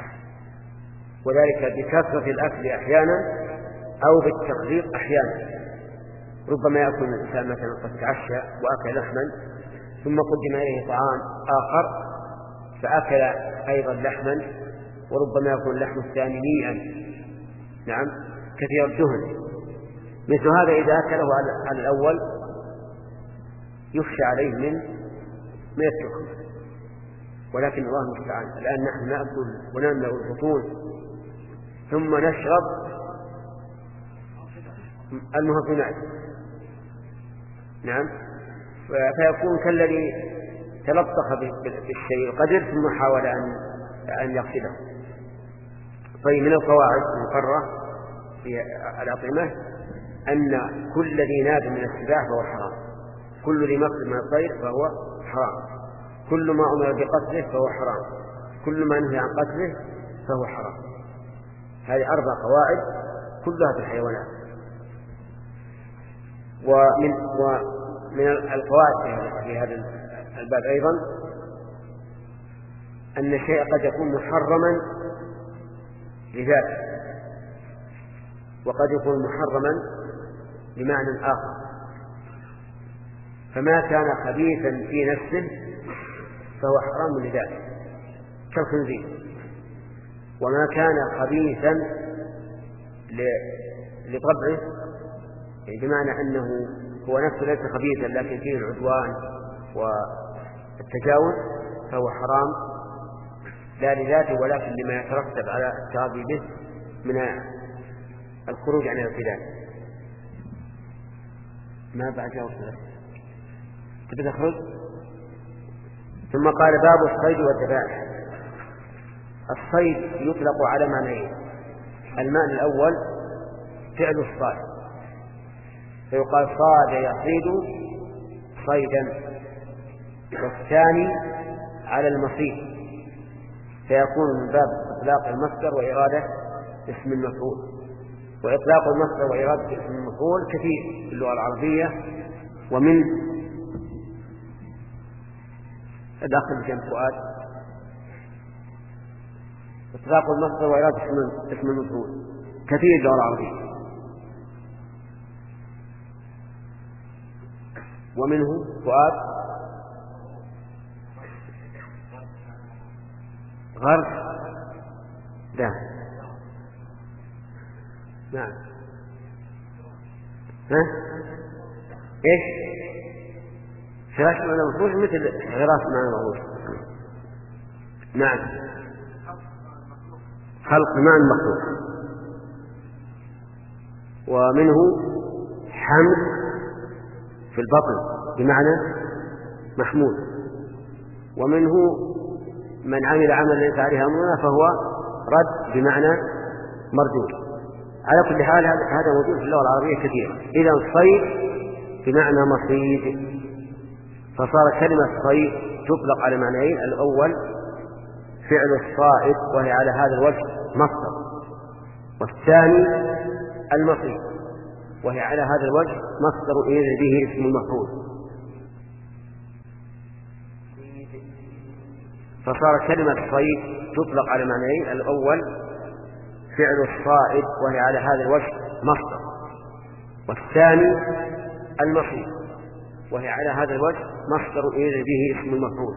وذلك بكثرة الأكل أحيانا أو بالتقليد أحيانا. ربما يأكل الإنسان مثلا قد تعشى وأكل لحما ثم قدم إليه طعام آخر فأكل أيضا لحما، وربما يكون اللحم الثاني نيئا نعم كثير الدهن. مثل هذا إذا أكله على الأول يخشى عليه من من التخمة، ولكن الله المستعان. الآن نحن نأكل ونملأ البطون ثم نشرب المهضمات نعم، فيكون كالذي تلطخ بالشيء القدر ثم حاول أن أن يغسله. طيب، من القواعد المقررة في الأطعمة أن كل ذي ناب من السباع فهو حرام، كل ذي مقصد من الطير فهو حرام، كل ما أمر بقتله فهو حرام، كل ما نهي عن قتله فهو حرام. هذه أربع قواعد كلها في الحيوانات. ومن, ومن القواعد في هذا الباب أيضا أن الشيء قد يكون محرما لذاته وقد يكون محرما بمعنى آخر، فما كان خبيثا في نفسه فهو حرام لذاته كالخنزير، وما كان خبيثا لطبعه بمعنى أنه هو نفسه ليس خبيثا لكن فيه العدوان والتجاوز فهو حرام لا لذاته ولكن لما يترتب على التراضي به من الخروج عن الاعتدال. ما بعد جاوب تبي تخرج. ثم قال باب الصيد والذبائح. الصيد يطلق على معنيين: المعنى الأول فعل الصائد فيقال صاد يصيد صيدا، والثاني على المصيد، فيكون من باب إطلاق المصدر وإرادة اسم المفعول. وإطلاق المصدر وإرادة اسم المفعول كثير في اللغة العربية، ومن داخل جنب فؤاد إطلاق المصدر وإرادة اسم المفعول كثير في اللغة العربية. ومنه فؤاد غرس. لا نعم. ها ايش فراش معنى مفروش مثل غراس معنى مفروش. نعم. خلق معنى مخلوق. ومنه حمل في البطن بمعنى محمود. ومنه من عمل عملا ليس عليه أمرنا فهو رد بمعنى مردود. على كل حال هذا موجود في اللغة العربية كثيرا. إذا الصيد بمعنى مصيد، فصار كلمة صيد تطلق على معنيين: الأول فعل الصائد وهي على هذا الوجه مصدر، والثاني المصيد وهي على هذا الوجه مصدر أريد به اسم المفعول. فصار كلمة صيد تطلق على معنيين: الأول فعل الصائد وهي على هذا الوجه مصدر، والثاني المصيد وهي على هذا الوجه مصدر أريد به اسم المفعول،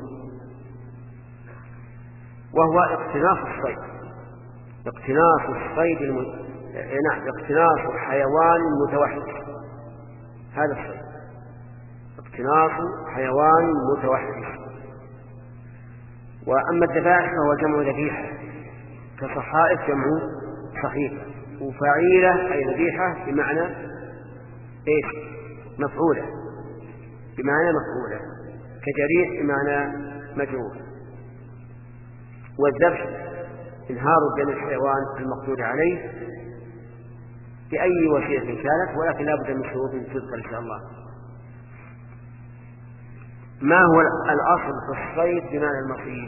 وهو اقتناص الصيد. اقتناص الصيد الم... نعم اقتناص حيوان متوحش، هذا الصيد اقتناص حيوان متوحش. وأما الذبائح فهو جمع ذبيحة، كصحائف جمع صحيفة، وفعيلة أي ذبيحة بمعنى إيش؟ مفعولة، بمعنى مفعولة، كجريح بمعنى مجروح. والذبح انهار دم الحيوان المقدور عليه بأي وسيلة كانت، ولكن لا بد من شروط تذكر إن شاء الله. ما هو الأصل في الصيد بمعنى المصيد؟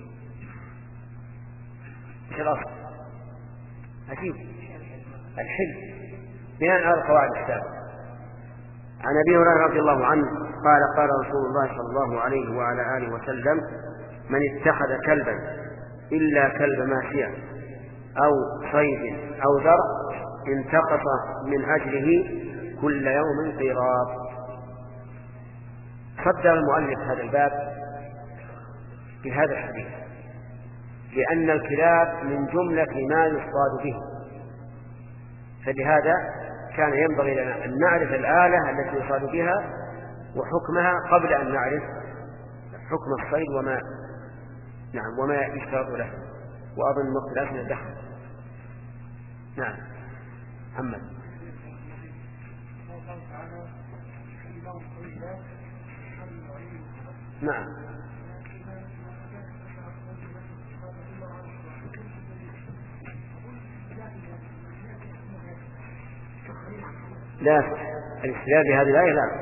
ايش الأصل؟ عجيب، الحل بناء على القواعد السابقة. عن أبي هريرة رضي الله عنه قال: قال رسول الله صلى الله عليه وعلى آله وسلم: من اتخذ كلبا إلا كلب ماشية أو صيد أو ذرع انتقص من أجله كل يوم قيراط. صدر المؤلف هذا الباب بهذا الحديث، لأن الكلاب من جملة ما يصطاد به، فلهذا كان ينبغي لنا أن نعرف الآلة التي يصاد بها وحكمها قبل أن نعرف حكم الصيد وما نعم وما يشترط له. وأظن مختلف من الدخل. نعم محمد. نعم لا الاستدلال بهذه الآية لا.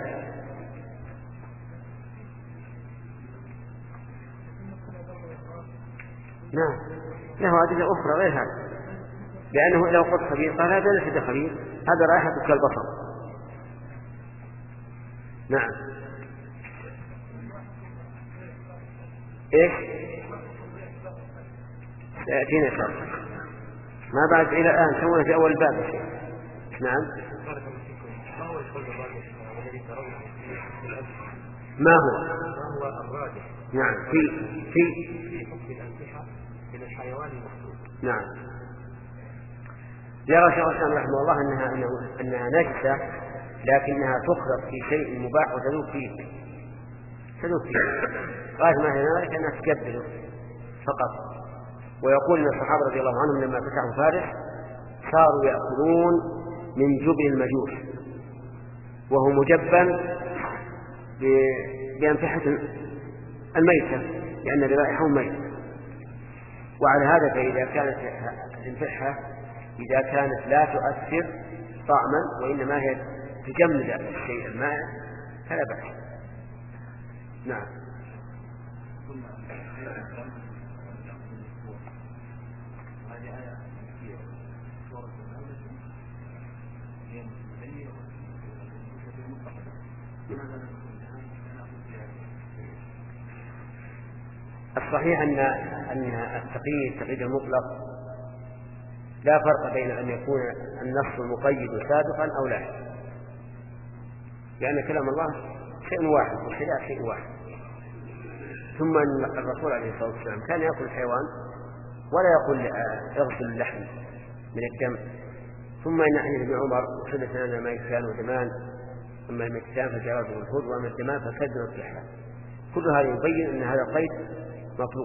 نعم له أدلة أخرى غير هذا، لأنه لو قلت خبير قال هذا ليس خبير، هذا رائحة كالبصر. نعم إيش سيأتينا إن شاء الله، ما بعد إلى الآن سوينا في أول باب شيء. نعم ما هو ما هو الراجح؟ نعم في في في حكم الأنكحة من الحيوان المخلوق. نعم يرى شيخ الإسلام رحمه الله أنها أنها نجسة، لكنها تخلط في شيء مباح وتذوب فيه تذوب فيه غاية ما هي ذلك أنها تكبله فقط. ويقول أن الصحابة رضي الله عنهم لما فتحوا فارس صاروا يأكلون من جبن المجوس وهو مجبن بأنفحة الميتة لأن ذبائحهم ميتة. وعلى هذا فإذا كانت الانفحة إذا كانت لا تؤثر طعما وإنما هي تجمد الشيء الماء فلا بأس. نعم. الصحيح أن أن التقييد التقييد المطلق لا فرق بين أن يكون النص المقيد سابقا أو لا، لأن كلام الله شيء واحد والشريعة شيء واحد. ثم أن الرسول عليه الصلاة والسلام كان يأكل الحيوان ولا يقول اغسل اللحم من الدم. ثم إن حديث ابن عمر وحدث لنا ما يكفان ودمان، أما المكتان فجراد والهود، وأما الدمان فسد والسحر. كل هذا يبين أن هذا القيد مطلوب.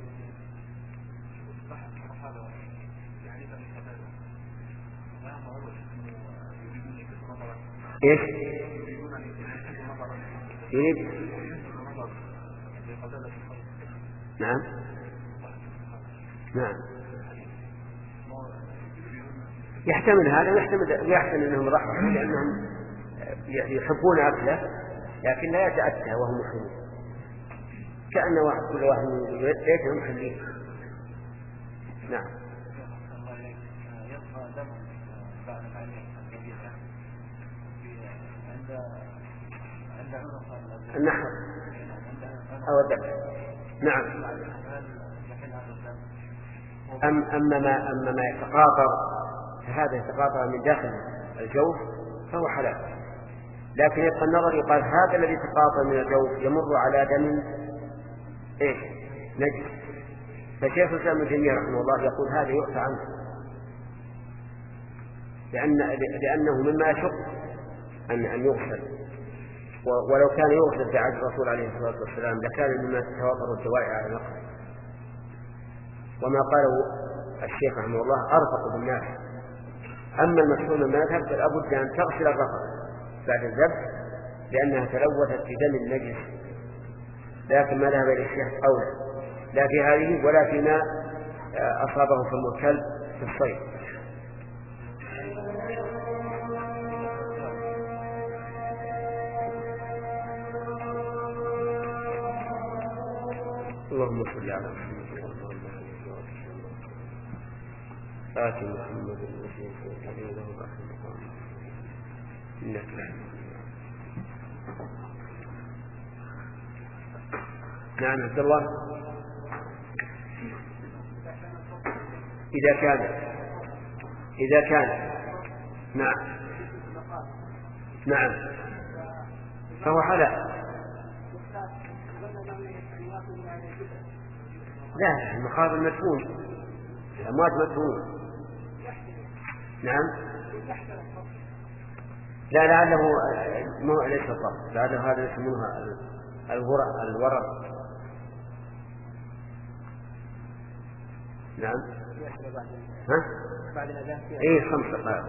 ايش؟ يريد؟ نعم نعم يحتمل هذا ويحتمل ويحتمل انهم رحمة لانهم يحبون اكله لكن لا يتأتى وهم محرمون، كأن واحد كل واحد ليتهم محلين. نعم. النحر أو الذبح. نعم. أم أما ما أما ما يتقاطر فهذا يتقاطر من داخل الجوف فهو حلال، لكن يبقى النظر يقال هذا الذي يتقاطر من الجوف يمر على دم إيش؟ نجس. فشيخ الإسلام ابن تيمية رحمه الله يقول هذا يعفى عنه، لأن لأنه مما يشق أن أن يغسل، ولو كان يغسل بعد الرسول عليه الصلاة والسلام لكان مما تتوافر الدواعي على نقله. وما قاله الشيخ رحمه الله أرفق بالناس. أما المشهور من المذهب فلابد أن تغسل الرقبة بعد الذبح لأنها تلوثت بدم النجس، لكن ما ذهب إلى الشيخ أولى لا في هذه ولا فيما أصابه فم الكلب في الصيد. اللهم صل على محمد آت محمد الذي له رحمة إنك. نعم عبد الله. إذا كان إذا كان نعم نعم فهو حلال. لا المخاض المدفون الأموات مدفون. نعم لا لعله ما ليس الضبط، لعله هذا يسمونها الورق الورق. نعم ها بعد الأذان ايه خمس دقائق.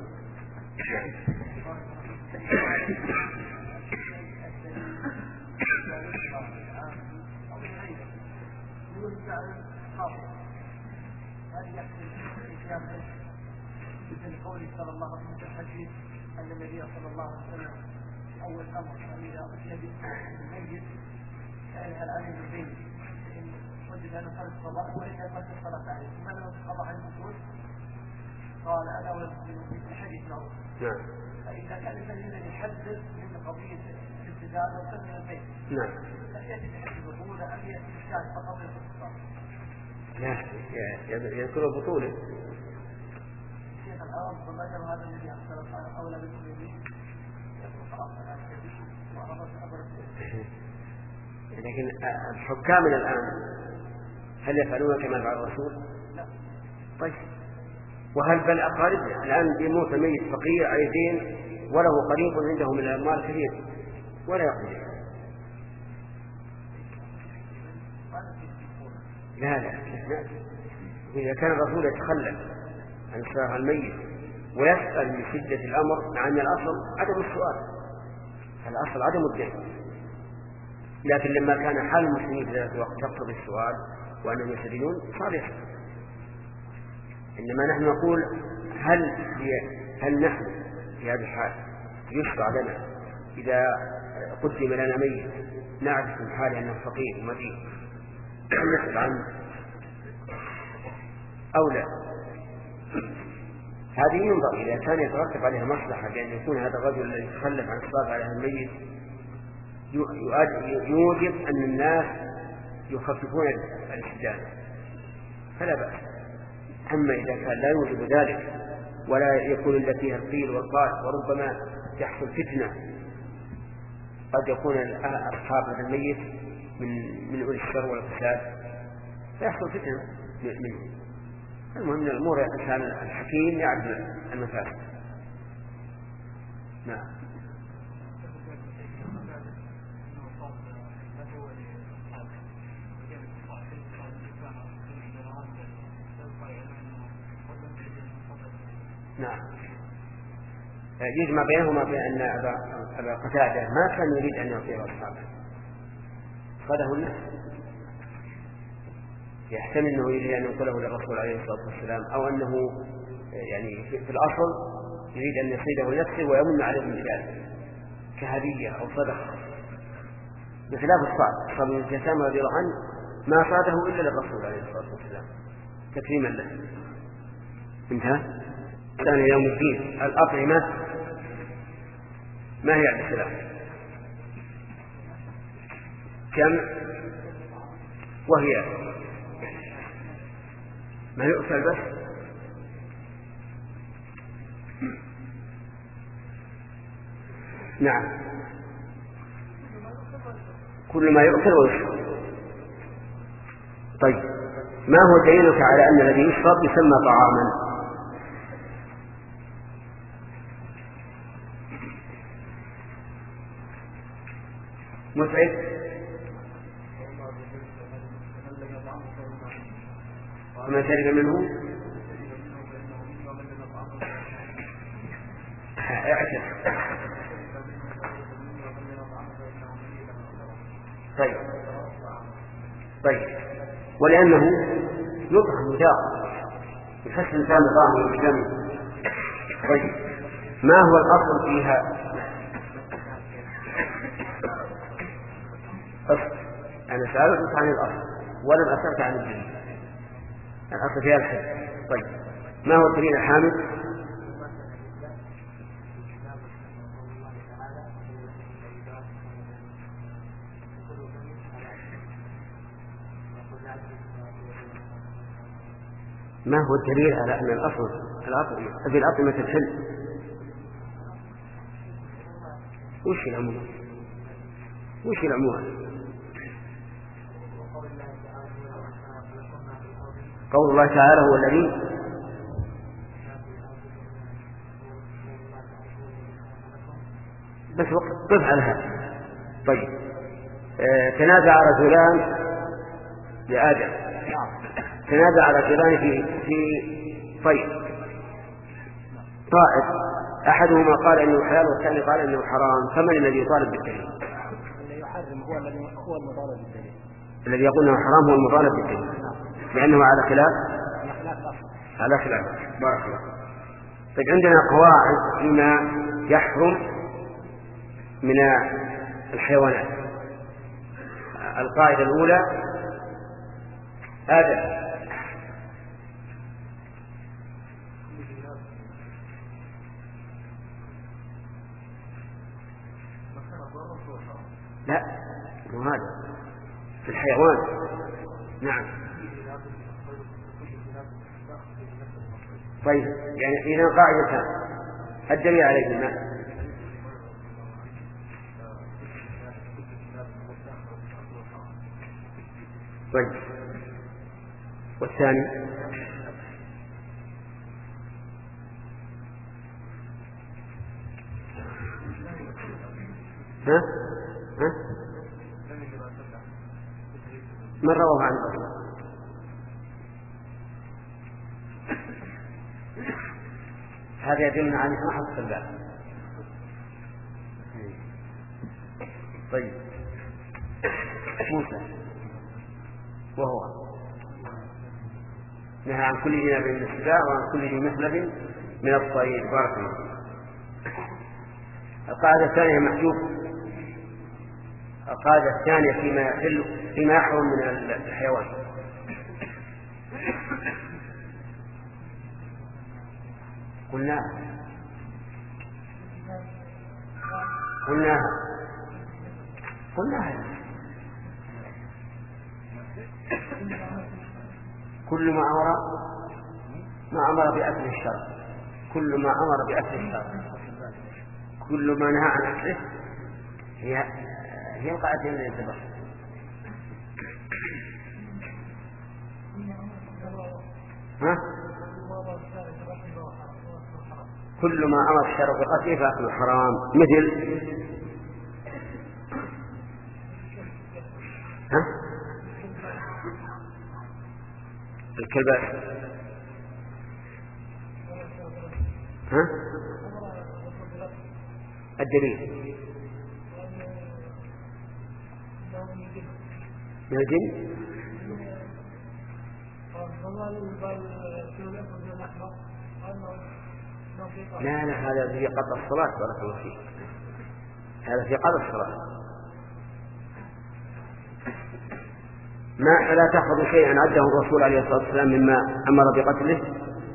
مثل قوله صلى الله عليه وسلم في الحديث أن النبي صلى الله عليه وسلم أول أمر أن إذا أجنبي الميت سألها العالم بالبين فإن وجد أن صلى الصلاة وليس يقصد الصلاة عليه لماذا لو تقضى عن المسؤول؟ قال أنا ولا في الحديث له. نعم. فإذا كان الذين يحدث من قضية الابتداء لو كان من البيت. نعم. هل يأتي بحديث البطولة أم يأتي بالشاهد فقط للصلاة؟ لا يذكر البطولة. هذا الذي أحسن قال أولى بالمؤمنين لكن حكامنا الآن هل يفعلون كما فعل الرسول؟ لا. طيب وهل بل أقاربنا الآن بيموت ميت فقير عليه دين وله قريب عنده من الأموال كثير ولا يقضي. لا لا لا إذا كان الرسول يتخلف عن سؤال الميت ويسأل من شدة الأمر مع أن الأصل عدم السؤال، الأصل عدم الدين، لكن لما كان حال المسلمين في ذلك الوقت تقتضي السؤال وأنهم يسألون صار يسأل. إنما نحن نقول هل هل نحن في هذه الحال يشرع لنا إذا قدم لنا ميت نعرف من حاله أنه فقير ومدين نسأل عنه أو لا. هذه ينظر إذا كان يترتب عليها مصلحة بأن يكون هذا الرجل الذي يتخلف عن الصلاة على الميت يوجب أن الناس يخففون الاستدانة فلا بأس. أما إذا كان لا يوجب ذلك ولا يكون إلا فيها القيل والقال وربما يحصل فتنة، قد يكون أصحاب هذا الميت من من أولي الشر والفساد فيحصل فتنة منه. المهم من الأمور الإنسان الحكيم يعرف المفاسد. نعم. نعم. يجمع بينهما بأن أبا قتادة ما كان يريد أن يعطيه أصحابه، خذه الناس، يحتمل أنه يريد أن ينقله للرسول عليه الصلاة والسلام، أو أنه يعني في الأصل يريد أن يصيده لنفسه ويمن عليهم بذلك كهدية أو صدقة، بخلاف الصعب. الصعب بن الجسام رضي الله عنه ما صاده إلا للرسول عليه الصلاة والسلام تكريما له. انتهى. ثاني يوم الدين الأطعمة ما هي السلام؟ كم وهي ما يؤكل بس؟ نعم، كل ما يؤكل ويشرب. طيب، ما هو دليلك على أن الذي يشرب يسمى طعاما؟ متعب وما شرب منه اعتق. طيب طيب ولأنه يطعم ذاق يحس الإنسان بطعمه وبدمه. طيب، ما هو الأصل فيها؟ أنا سألتك عن الأصل ولم أسألك عن الدليل. الأصل فيها الحل. طيب، ما هو الدليل الحامد؟ ما هو الدليل على أن الأصل الأطعمة في الأطعمة الحل؟ وش العموم؟ وش العموم؟ قول الله تعالى هو الذي بس وقف على هذا. طيب، آه تنازع رجلان لآدم، تنازع رجلان في في طيب طائف، أحدهما قال إنه حلال والثاني قال إنه حرام، فمن الذي يطالب بالدليل؟ الذي يحرم هو الذي هو المطالب بالدليل. الذي يقول انه حرام هو المطالب بالدليل، لانه على خلاف على خلاف. بارك الله. طيب، عندنا قواعد فيما يحرم من الحيوانات. القاعدة الأولى آدم، لا مو هذا في الحيوان. نعم. طيب، يعني إذا قاعدة الدليل عليهما. طيب، والثاني ها ها من رواه عن الرسول؟ هذا يدلنا على ما حط في الباب. طيب، موسى وهو نهى عن كل ذي ناب من السباع وعن كل ذي مخلب من الطير. بارك الله. القاعدة الثانية محجوب القاعدة الثانية فيما يحل فيما يحرم من الحيوان. قلناها قلناها قلناها كل ما أمر ما أمر بأكل الشرع، كل ما أمر بأكل الشرع، كل ما نهى عن أكله هي هي القاعدة من الذبح. ها؟ كل ما أمر الشرع بقتله فأكله حرام، مثل ها؟ الكلب. ها؟ الدليل من الجن. لا لا هذا في قطع الصلاة بارك الله فيك، هذا في قطع الصلاة. ما فلا تأخذوا شيئا عده الرسول عليه الصلاة والسلام مما أمر بقتله.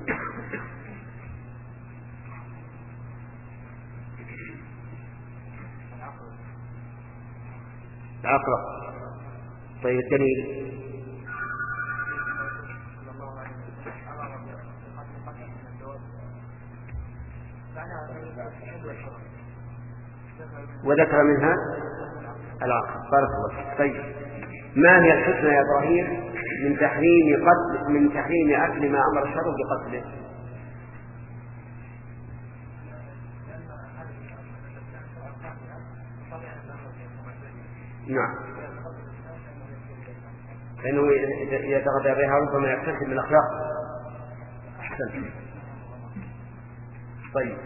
العقرب. طيب الدليل وذكر منها العقرب بارك الله فيك. طيب ما هي الحكمة يا إبراهيم من تحريم قتل من تحريم أكل ما أمر الشرع بقتله؟ نعم، لأنه إذا تغذى بها ربما يكتسب من الأخلاق. أحسن. طيب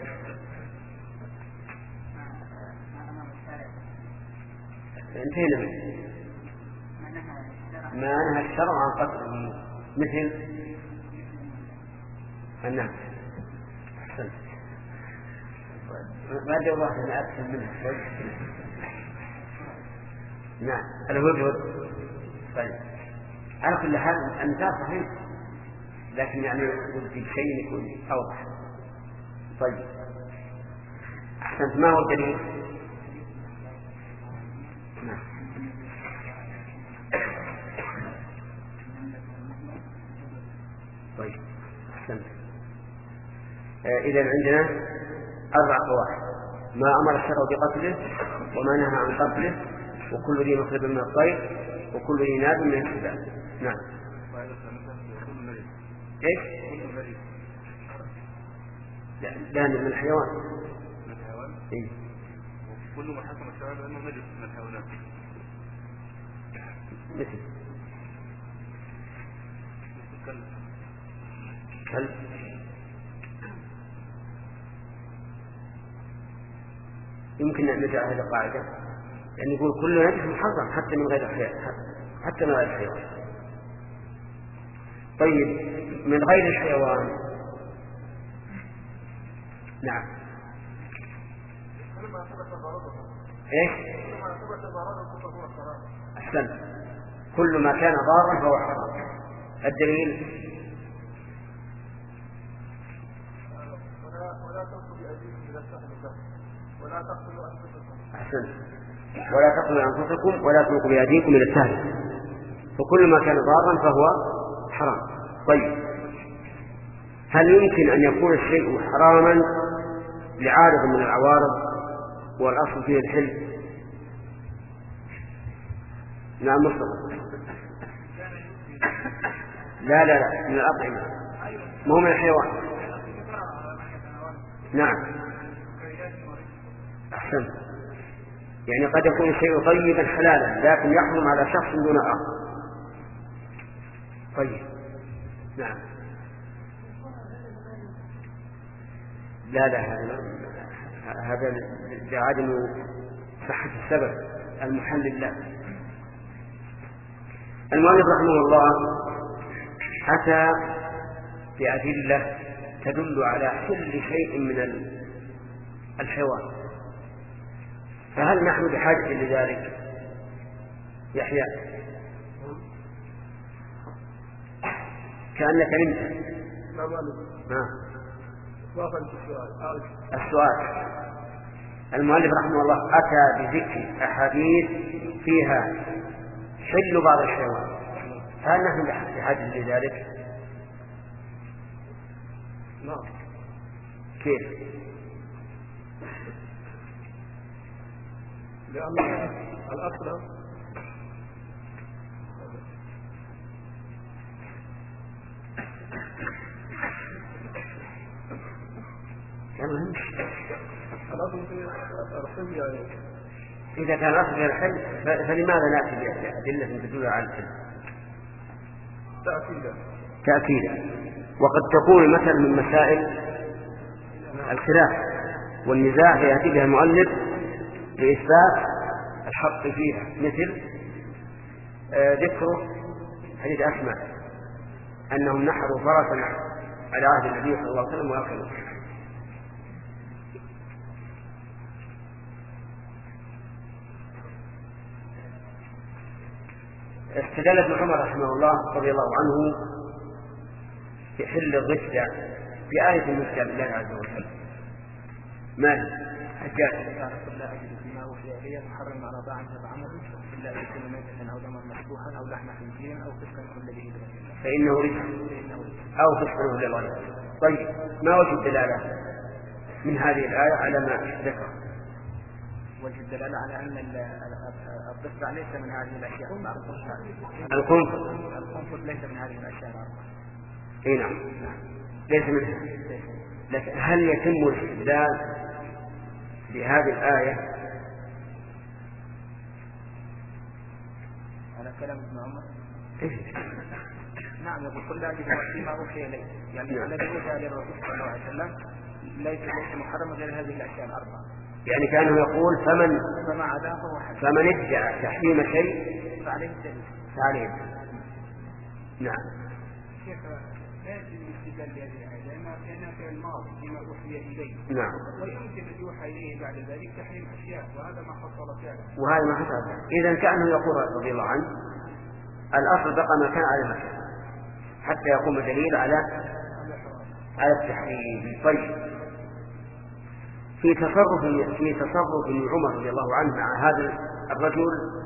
انتهينا منه. ما نهى الشرع عن قتله مثل النهي. أحسن. ما أدري الله أن أكثر منه شوي. نعم الهدهد. طيب على كل حال النزاع صحيح، لكن يعني في شيء يكون أوضح. طيب أحسنت. ما هو الدليل؟ نعم. طيب أحسنت. آه إذا عندنا أربع قواعد: ما أمر الشرع بقتله، وما نهى عن قتله، وكل ذي مخلب من الطير، وكل ذي ناب من الحبال. نعم. ايش؟ لا لا من الحيوان. من الحيوان؟ إيه؟ كل ما حكم الشرع بأنه نجس من الحيوانات. مثل كلب. كلب. يمكن أن نرجع هذه القاعدة، يعني يقول كل نجس محرم حتى من غير الحيوان، حتى من غير الحيوان. طيب من غير الحيوان. نعم. ايش؟ احسن. كل ما كان ضارا فهو حرام. الدليل ولا تقتلوا بأيديكم إلى السهل ولا تقتلوا أنفسكم. احسن. ولا تقتلوا أنفسكم ولا تلقوا بأيديكم إلى التهلكة. فكل ما كان ضارا فهو حرام. طيب هل يمكن أن يكون الشيء حراما لعارض من العوارض والأصل فيه الحل؟ نعم مصطفى. لا لا لا من الأطعمة، ما هو من الحيوان. نعم أحسن. يعني قد يكون الشيء طيبا حلالا لكن يحرم على شخص دون آخر. طيب نعم. لا لا هذا لعدم صحة السبب المحل لله. المؤلف رحمه الله أتى بأدلة تدل على حل شيء من الحيوان، فهل نحن بحاجة لذلك يحيى كأنك نمت. ما مالك. ها. ما فهمت السؤال. السؤال المؤلف رحمه الله أتى بذكر أحاديث فيها حل بعض الحيوان، هل نحن بحاجة لذلك؟ نعم. كيف؟ لأن الأصل المهم الأصل في الرسول يعني. إذا كان الأصل في الحل فلماذا نأتي بأدلة تدل على الحل؟ تأكيدا. تأكيدا. وقد تكون مثلا من مسائل الخلاف والنزاع يأتي بها المؤلف لإثبات الحق فيها، مثل آه ذكره حديث أسماء أنهم نحروا فرسا على عهد النبي صلى الله عليه وسلم وأكلوا. استدل ابن عمر رحمه الله رضي الله عنه في حل الرشد بآية من كتاب الله عز وجل. ما هي؟ حجاج. لا أجد فيما أوحي إلي محرم على طاعم فطعمه إلا أن يكون ميتة أو دما مسفوحا أو لحم خنزير أو فسقا كل به فإنه رجس أو فسقا للغنم. طيب ما وجه الدلالة من هذه الآية على ما ذكر؟ وجه الدلالة على أن الضفدع ليس من هذه الأشياء. القنفذ القنفذ ليس من هذه الأشياء الأربعة. اي نعم ليس منها. لكن هل يتم الاستدلال بهذه الآية على كلام ابن عمر؟ إيه؟ نعم يقول كل هذه فيما أوحي إليه، يعني نعم. الذي أوحي للرسول صلى الله عليه وسلم ليس ليس محرم غير هذه الأشياء الأربعة. يعني كأنه يقول فمن فما عداه فهو حرام. فمن ادعى تحريم شيء فعليه الدليل. فعليه الدليل. نعم. شيخ لا يجب الاستدلال بهذه الآية لأنها في الماضي فيما أوحي إليه. نعم. ويمكن أن يوحى إليه بعد ذلك تحريم أشياء وهذا ما حصل فعلا. وهذا ما حصل. إذا كأنه يقول رضي الله عنه الأصل بقى ما كان على المكان حتى يقوم دليل على على التحريم. طيب في تصرف في تصرف ابن عمر رضي الله عنه مع هذا الرجل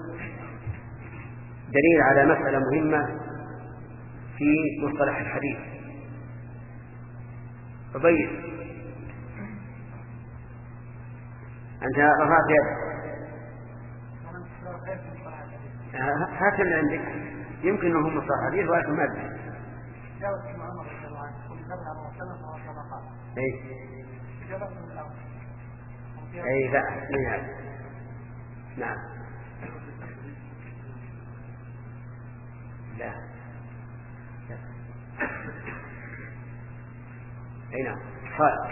دليل على مسألة مهمة في مصطلح الحديث. فبين أنت رفعت يدك هات اللي عندك يمكن أنه هم مصطلح الحديث ولكن ما أدري. اي اي لا نعم نعم لا اي نعم خالد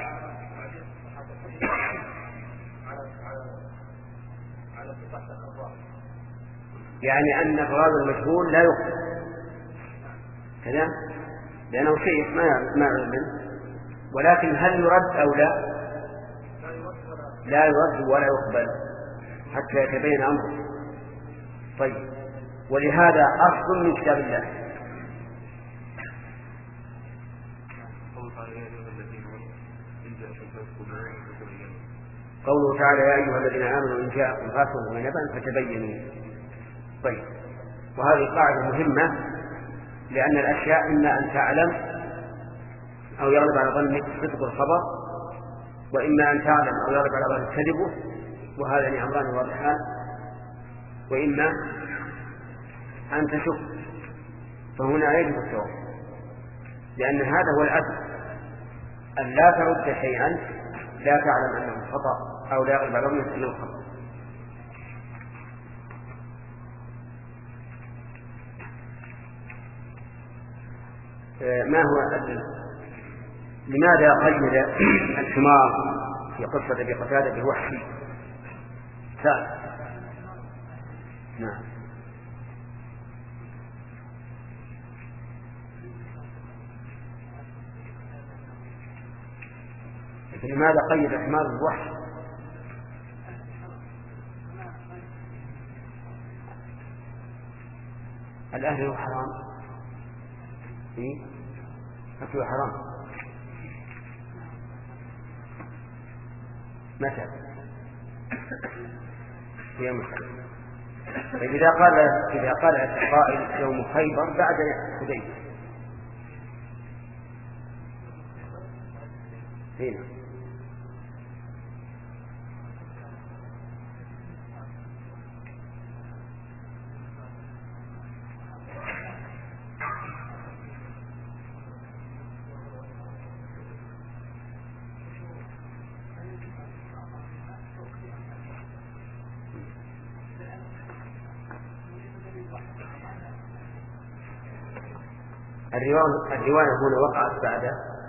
يعني ان اغراض المجهول لا يقبل كذا لانه شيء ما ما يعلم، ولكن هل يرد او لا؟ لا يرد ولا يقبل حتى يتبين امره. طيب ولهذا اصل من كتاب الله. قوله تعالى يا ايها الذين امنوا ان جاءكم فاسق بنبأ فتبينوا. طيب وهذه قاعده مهمه لان الاشياء اما ان تعلم او يغلب على ظنك صدق الخبر، واما ان تعلم او يغلب على ظنك كذبه، وهذان امران واضحان، واما ان تشك، فهنا يجب التوقف، لان هذا هو العدل ان لا ترد شيئا لا تعلم انه خطأ او لا يغلب على ظنك انه خطأ. ما هو الدليل؟ لماذا قيد الحمار في قصة أبي قتادة بوحشي؟ سأل. نعم. لماذا قيد الحمار بوحشي؟ الأهل هو حرام. إيه؟ أكله حرام. متى؟ في يوم الخيبر. إذا قال إذا قال القائل يوم خيبر بعد حديبية. هنا. الرواية الرواية هنا وقعت بعد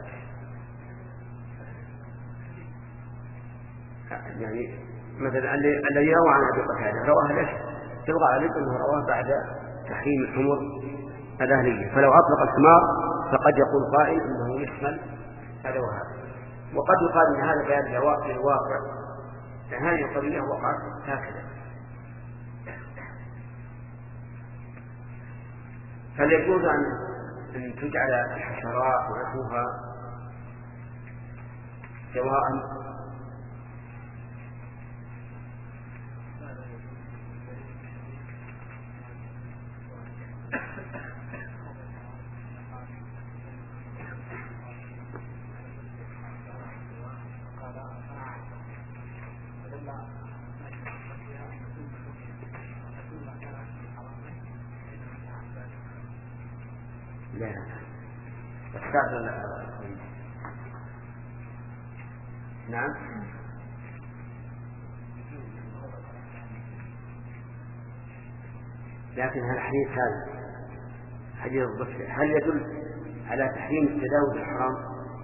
يعني مثلا الذي روى عن أبي قتادة رواه ليش في الغالب أنه رواه بعد تحريم الحمر الأهلية، فلو أطلق الحمار فقد يقول قائل أنه يشمل هذا وهذا، وقد يقال أن هذا بيان للواقع لأن هذه القضية وقعت هكذا. هل يجوز أن أن تجعل الحشرات ونحوها سواء لا استعجل. نعم لكن هل الحديث هذا حديث الضفر هل يدل على تحريم التداوي بالحرام؟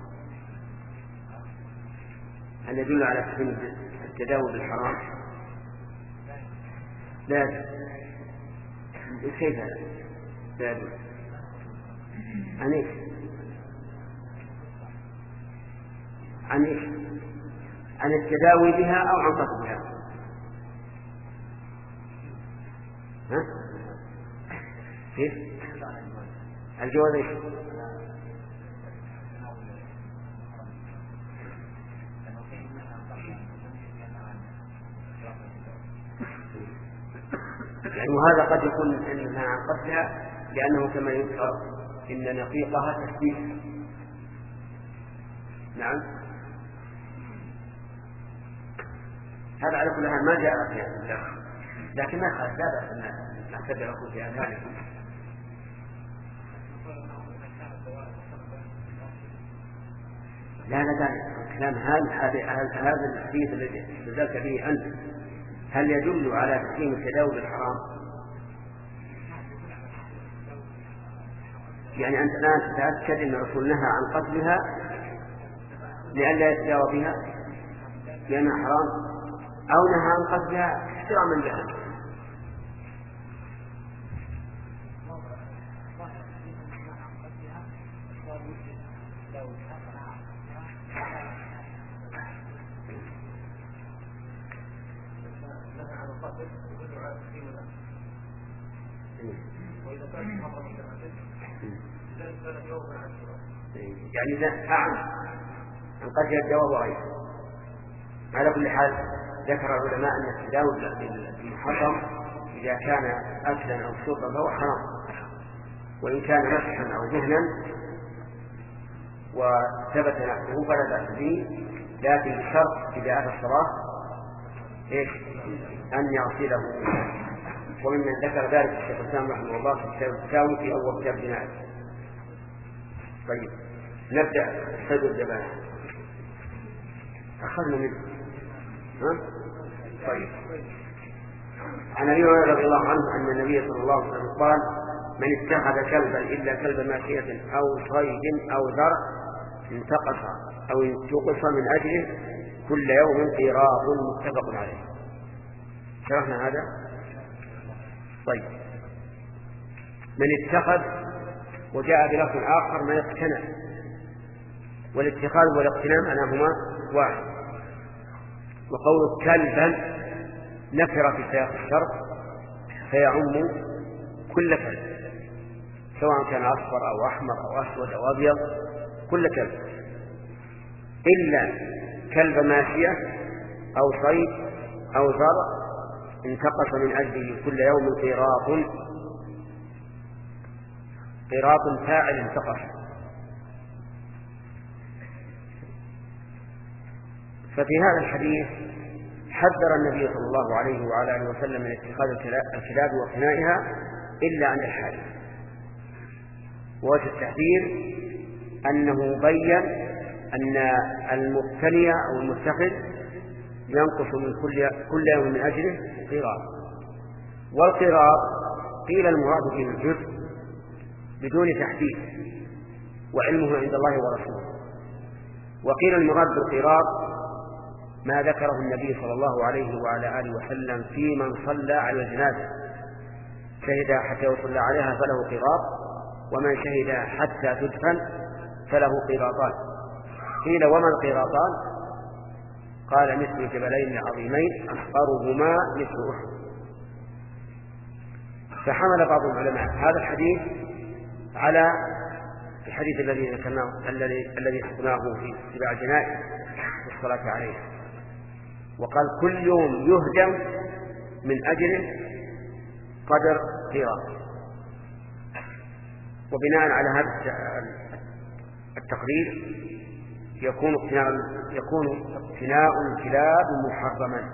هل يدل على تحريم التداوي بالحرام؟ لا يدل. كيف لا يدل؟ عن ايش؟ عن ايش؟ عن التداوي بها او عن قصدها؟ ها؟ كيف؟ الجواز ايش؟ يعني وهذا قد يكون انها عن قصدها لانه كما يذكر إن نقيقها تسبيح. نعم هذا على كل حال ما جاء في هذا لكن ما خالف لا بأس أن نعتبره في أذهانكم. لا لا لا كلام هذا هذا الحديث الذي استدلت به أنت هل يدل على تحريم التداوي بالحرام؟ يعني أنت الآن تتأكد أن الرسول نهى عن قتلها لئلا يتداوى بها لأنها حرام، أو نهى عن قتلها احتراما بها؟ يعني لا أعلم عن قتل الجواب وغيره. على كل حال ذكر العلماء أن التداوي بالمحرم إذا كان أكلا أو شربا فهو حرام، وإن كان مسحا أو دهنا وثبت نفسه فلا بأس به، لكن بشرط إذا أتى الصلاة إيش أن يغسله. وممن ذكر ذلك الشيخ الإسلام رحمه الله في كتاب التساوي في أول كتاب جنائي. طيب نبدأ صيد الجبال أخذنا منه ها؟ طيب عن أبي هريرة رضي الله عنه أن النبي صلى الله عليه وسلم قال من اتخذ كلبا إلا كلب ماشية أو صيد أو زرع انتقص أو انتقص من أجله كل يوم قيراط متفق عليه. شرحنا هذا. طيب من اتخذ وجاء بلفظ آخر من اقتنى، والاتخاذ والاقتنام أنهما واحد. وقول كلبا نكر في سياق الشرط فيعم كل كلب سواء كان أصفر أو أحمر أو أسود أو أبيض، كل كلب، إلا كلب ماشية أو صيد أو زرع انتقص من أجله كل يوم قيراط، قيراط فاعل انتقص. ففي هذا الحديث حذر النبي صلى الله عليه وعلى آله وسلم من اتخاذ الكلاب واقتنائها إلا عند الحاجة. ووجه التحذير أنه بين أن المقتني أو المتخذ ينقص من كل كل يوم من أجله قيراط. والقيراط قيل المراد به الجزء بدون تحديد وعلمه عند الله ورسوله، وقيل المراد بالقيراط ما ذكره النبي صلى الله عليه وعلى آله وسلم في من صلى على الجنازة، شهد حتى يصلى عليها فله قيراط، ومن شهد حتى تدفن فله قيراطان. قيل وما القيراطان؟ قال مثل جبلين عظيمين أصغرهما مثل أحد. فحمل بعض العلماء هذا الحديث على الحديث الذي ذكرناه الذي الذي حكناه في اتباع الجنائز والصلاة عليها، وقال كل يوم يهدم من أجله قدر قيراط. وبناء على هذا التقرير يكون اقتناء يكون اقتناء الكلاب محرما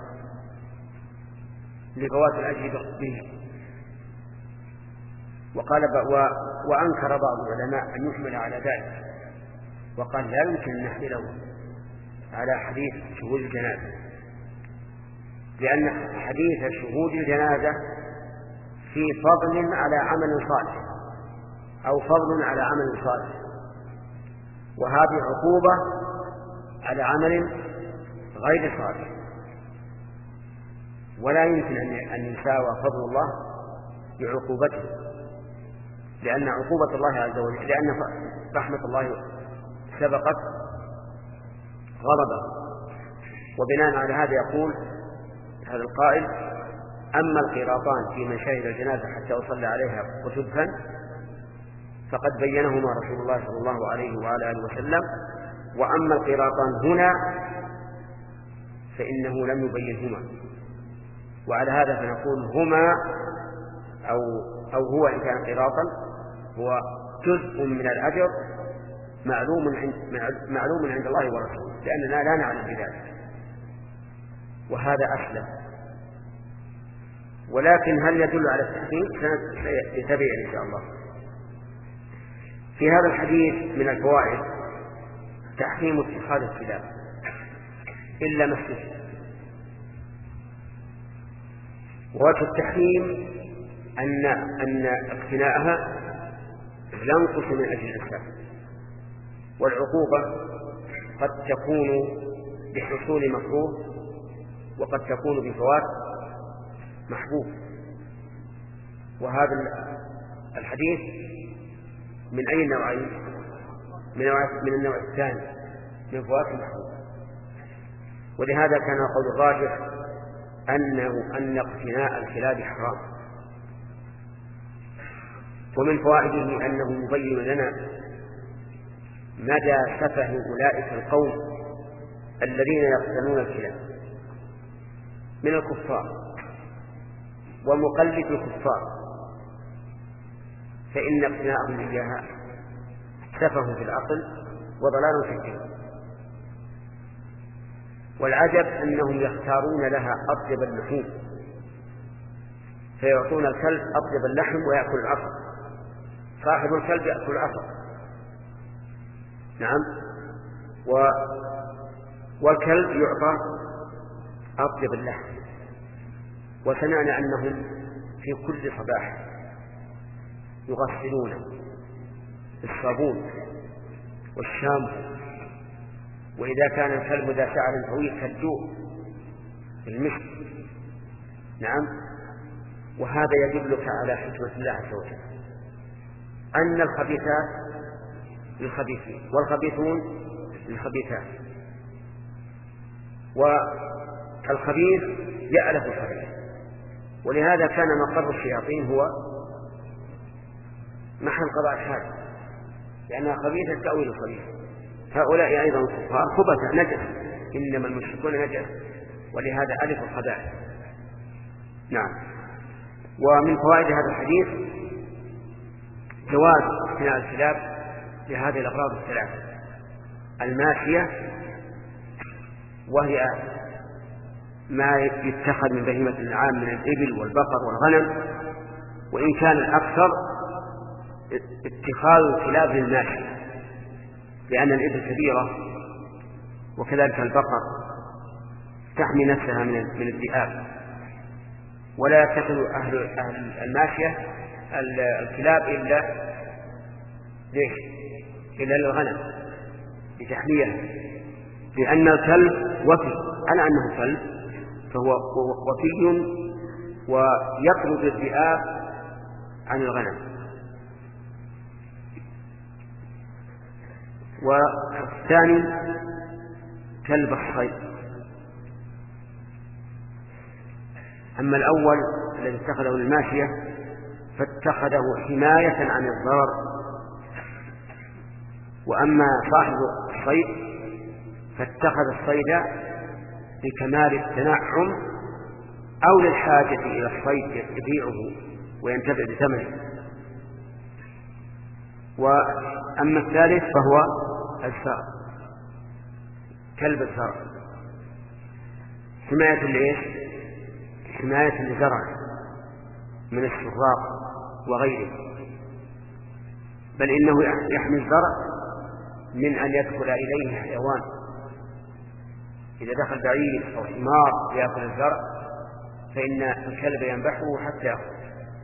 لفوات الأجر به. وقال و... وأنكر بعض العلماء أن يحمل على ذلك، وقال لا يمكن أن نحمله على حديث شهود الجنازة، لأن حديث شهود الجنازة في فضل على عمل صالح أو فضل على عمل صالح، وهذه عقوبة على عمل غير صالح، ولا يمكن أن يساوى فضل الله بعقوبته، لأن عقوبة الله عز وجل لأن رحمة الله سبقت غضبه. وبناء على هذا يقول هذا القائل أما القيراطان في من شهد الجنازة حتى يصلى عليها وتدفن فقد بينهما رسول الله صلى الله عليه وعلى آله وسلم، وأما القيراطان هنا فإنه لم يبينهما، وعلى هذا فنقول هما أو, أو هو إن كان قيراطا هو جزء من الأجر معلوم عند, معلوم عند الله ورسوله، لأننا لا نعلم بذلك، وهذا أسلم. ولكن هل يدل على التحريم؟ سيتبين إن شاء الله. في هذا الحديث من الفوائد تحريم اتخاذ الكلاب إلا ما استثنى. ووجه التحريم أن أن اقتناءها ينقص من أجل الإنسان، والعقوبة قد تكون بحصول مكروه وقد تكون بفوات محبوب. وهذا الحديث من أي نوعين؟ من النوع الثاني من فوات المحبوب. ولهذا كان القول الراجح أنه أن اقتناء الكلاب حرام. ومن فوائده أنه يبين لنا مدى سفه أولئك القوم الذين يقتنون الكلاب من الكفار ومقلد الكفار، فإن اقتناءهم إياها سفه في العقل وضلال في الدين. والعجب أنهم يختارون لها أطيب اللحوم، فيعطون الكلب أطيب اللحم ويأكل العصر، صاحب الكلب يأكل العصر. نعم. و... والكلب يعطى أطيب اللحم. وسمعنا أنهم في كل صباح يغسلون بالصابون والشامبو، وإذا كان الكلب ذا شعر طويل كالجوع المسك. نعم. وهذا يدلك على حكمة الله عز وجل أن الخبيثات للخبيثين والخبيثون للخبيثات، والخبيث يألف الخبيث. ولهذا كان مقر الشياطين هو محل قضاء الحاجة، لأنها خبيثة تأويل الخبيث. هؤلاء أيضا الكفار خبث نجس، إنما المشركون نجس، ولهذا ألف الخبائث. نعم. ومن فوائد هذا الحديث جواز اقتناء الكلاب لهذه الأغراض الثلاثة: الماشية، وهي ما يتخذ من بهيمة الأنعام من الإبل والبقر والغنم، وإن كان الأكثر اتخاذ الكلاب للماشية، لأن الإبل كبيرة وكذلك البقر تحمي نفسها من الذئاب، ولا يتخذ أهل الماشية الكلاب إلا ليش؟ إلا للغنم لتحميها، لأن الكلب وفي، على أنه كلب فهو وفي ويطرد الذئاب عن الغنم. والثاني كلب الصيد. أما الأول الذي اتخذه للماشية فاتخذه حماية عن الضرر، وأما صاحب الصيد فاتخذ الصيد لكمال التنعم أو للحاجة إلى الصيد يبيعه وينتفع بثمنه. وأما الثالث فهو الزرع، كلب الزرع، حماية لإيش؟ حماية لزرع من السراق وغيره، بل إنه يحمي الزرع من أن يدخل إليه حيوان. إذا دخل بعير أو حمار يأكل الزرع فإن الكلب ينبحه حتى يأكل.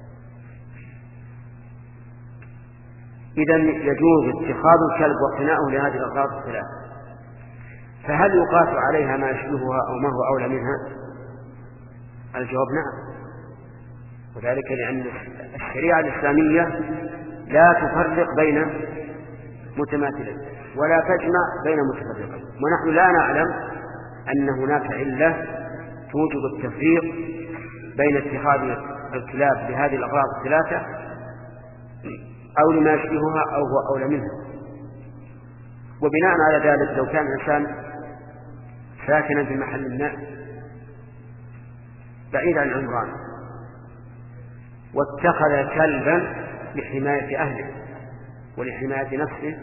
إذن يجوز اتخاذ الكلب واقتناؤه لهذه الأغراض الثلاث. فهل يقاس عليها ما يشبهها أو ما هو أولى منها؟ الجواب نعم، وذلك لأن الشريعة الإسلامية لا تفرق بين متماثلين ولا تجمع بين متفرقين، ونحن لا نعلم أن هناك علة توجب التفريق بين اتخاذ الكلاب لهذه الأغراض الثلاثة أو لما يشبهها أو هو أولى منها. وبناء على ذلك لو كان الإنسان ساكنا في محل الناس بعيد عن العمران واتخذ كلبا لحماية أهله ولحماية نفسه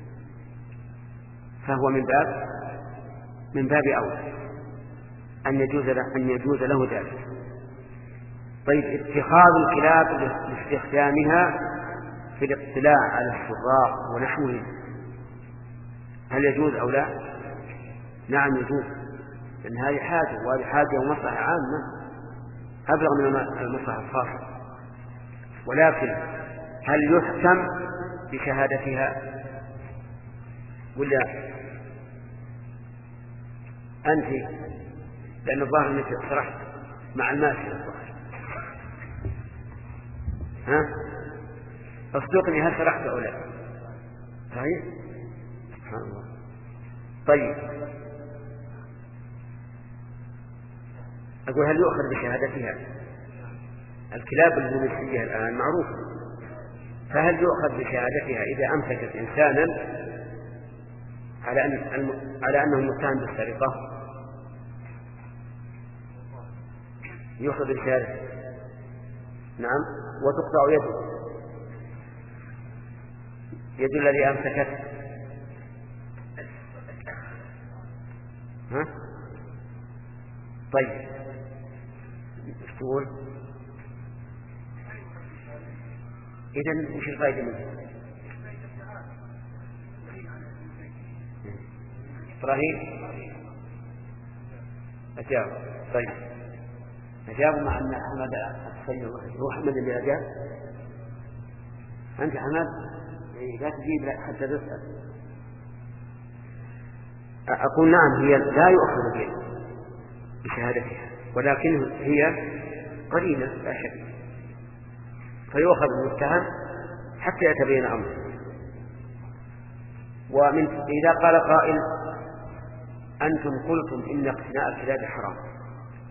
فهو من باب من باب أولى أن يجوز له أن يجوز له ذلك. طيب، اتخاذ الكلاب لاستخدامها في الاطلاع على السراق ونحوه هل يجوز أو لا؟ نعم يجوز، لأن هذه حاجة، وهذه حاجة ومصلحة عامة أبلغ من المصلحة الخاصة. ولكن هل يحكم بشهادتها ولا أنت؟ لأن الظاهر أنك صرحت مع الماشي الظاهر. ها؟ أصدقني، هل صرحت أو لا؟ صحيح؟ سبحان الله. طيب، أقول هل يؤخذ بشهادتها؟ الكلاب البوليسية الآن معروفة، فهل يؤخذ بشهادتها إذا أمسكت إنسانا على أن على أنه متهم بالسرقة؟ يؤخذ بشهادة، نعم، وتقطع يده، يد الذي أمسكته. ها؟ طيب، ايش تقول؟ إذن وش الفائدة منه؟ إبراهيم أجاب. طيب، أجاب مع أن أحمد السيد هو أحمد اللي أجاب. أنت أحمد لا تجيب حتى تسأل. أقول نعم، هي لا يؤخذ بشهادتها، ولكن هي قرينة لا شك، فيؤخذ المتهم حتى يتبين أمره. ومن إذا قال قائل أنتم قلتم إن اقتناء الكلاب حرام،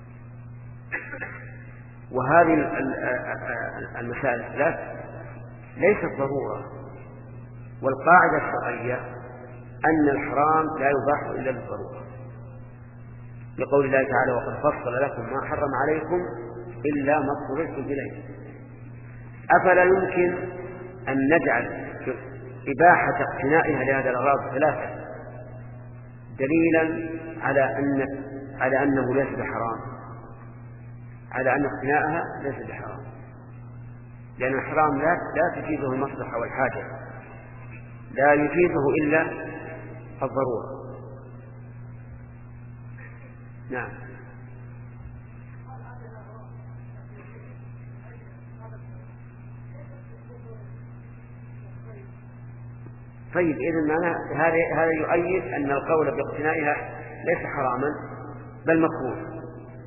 وهذه المسائل الثلاث ليست ضرورة. والقاعدة الشرعية أن الحرام لا يباح إلا بالضرورة، لقول الله تعالى وقد فصل لكم ما حرم عليكم إلا ما اضطررتم إليه. أفلا يمكن أن نجعل إباحة اقتنائها لهذا الأغراض ثلاثة دليلا على أن على أنه ليس بحرام، على أن اقتناءها ليس بحرام، لأن الحرام لا لا تفيده المصلحة والحاجة، لا يفيده إلا الضرورة. نعم. طيب إذن معنى هذا هذا يؤيد أن القول باقتنائها ليس حراما بل مكروه.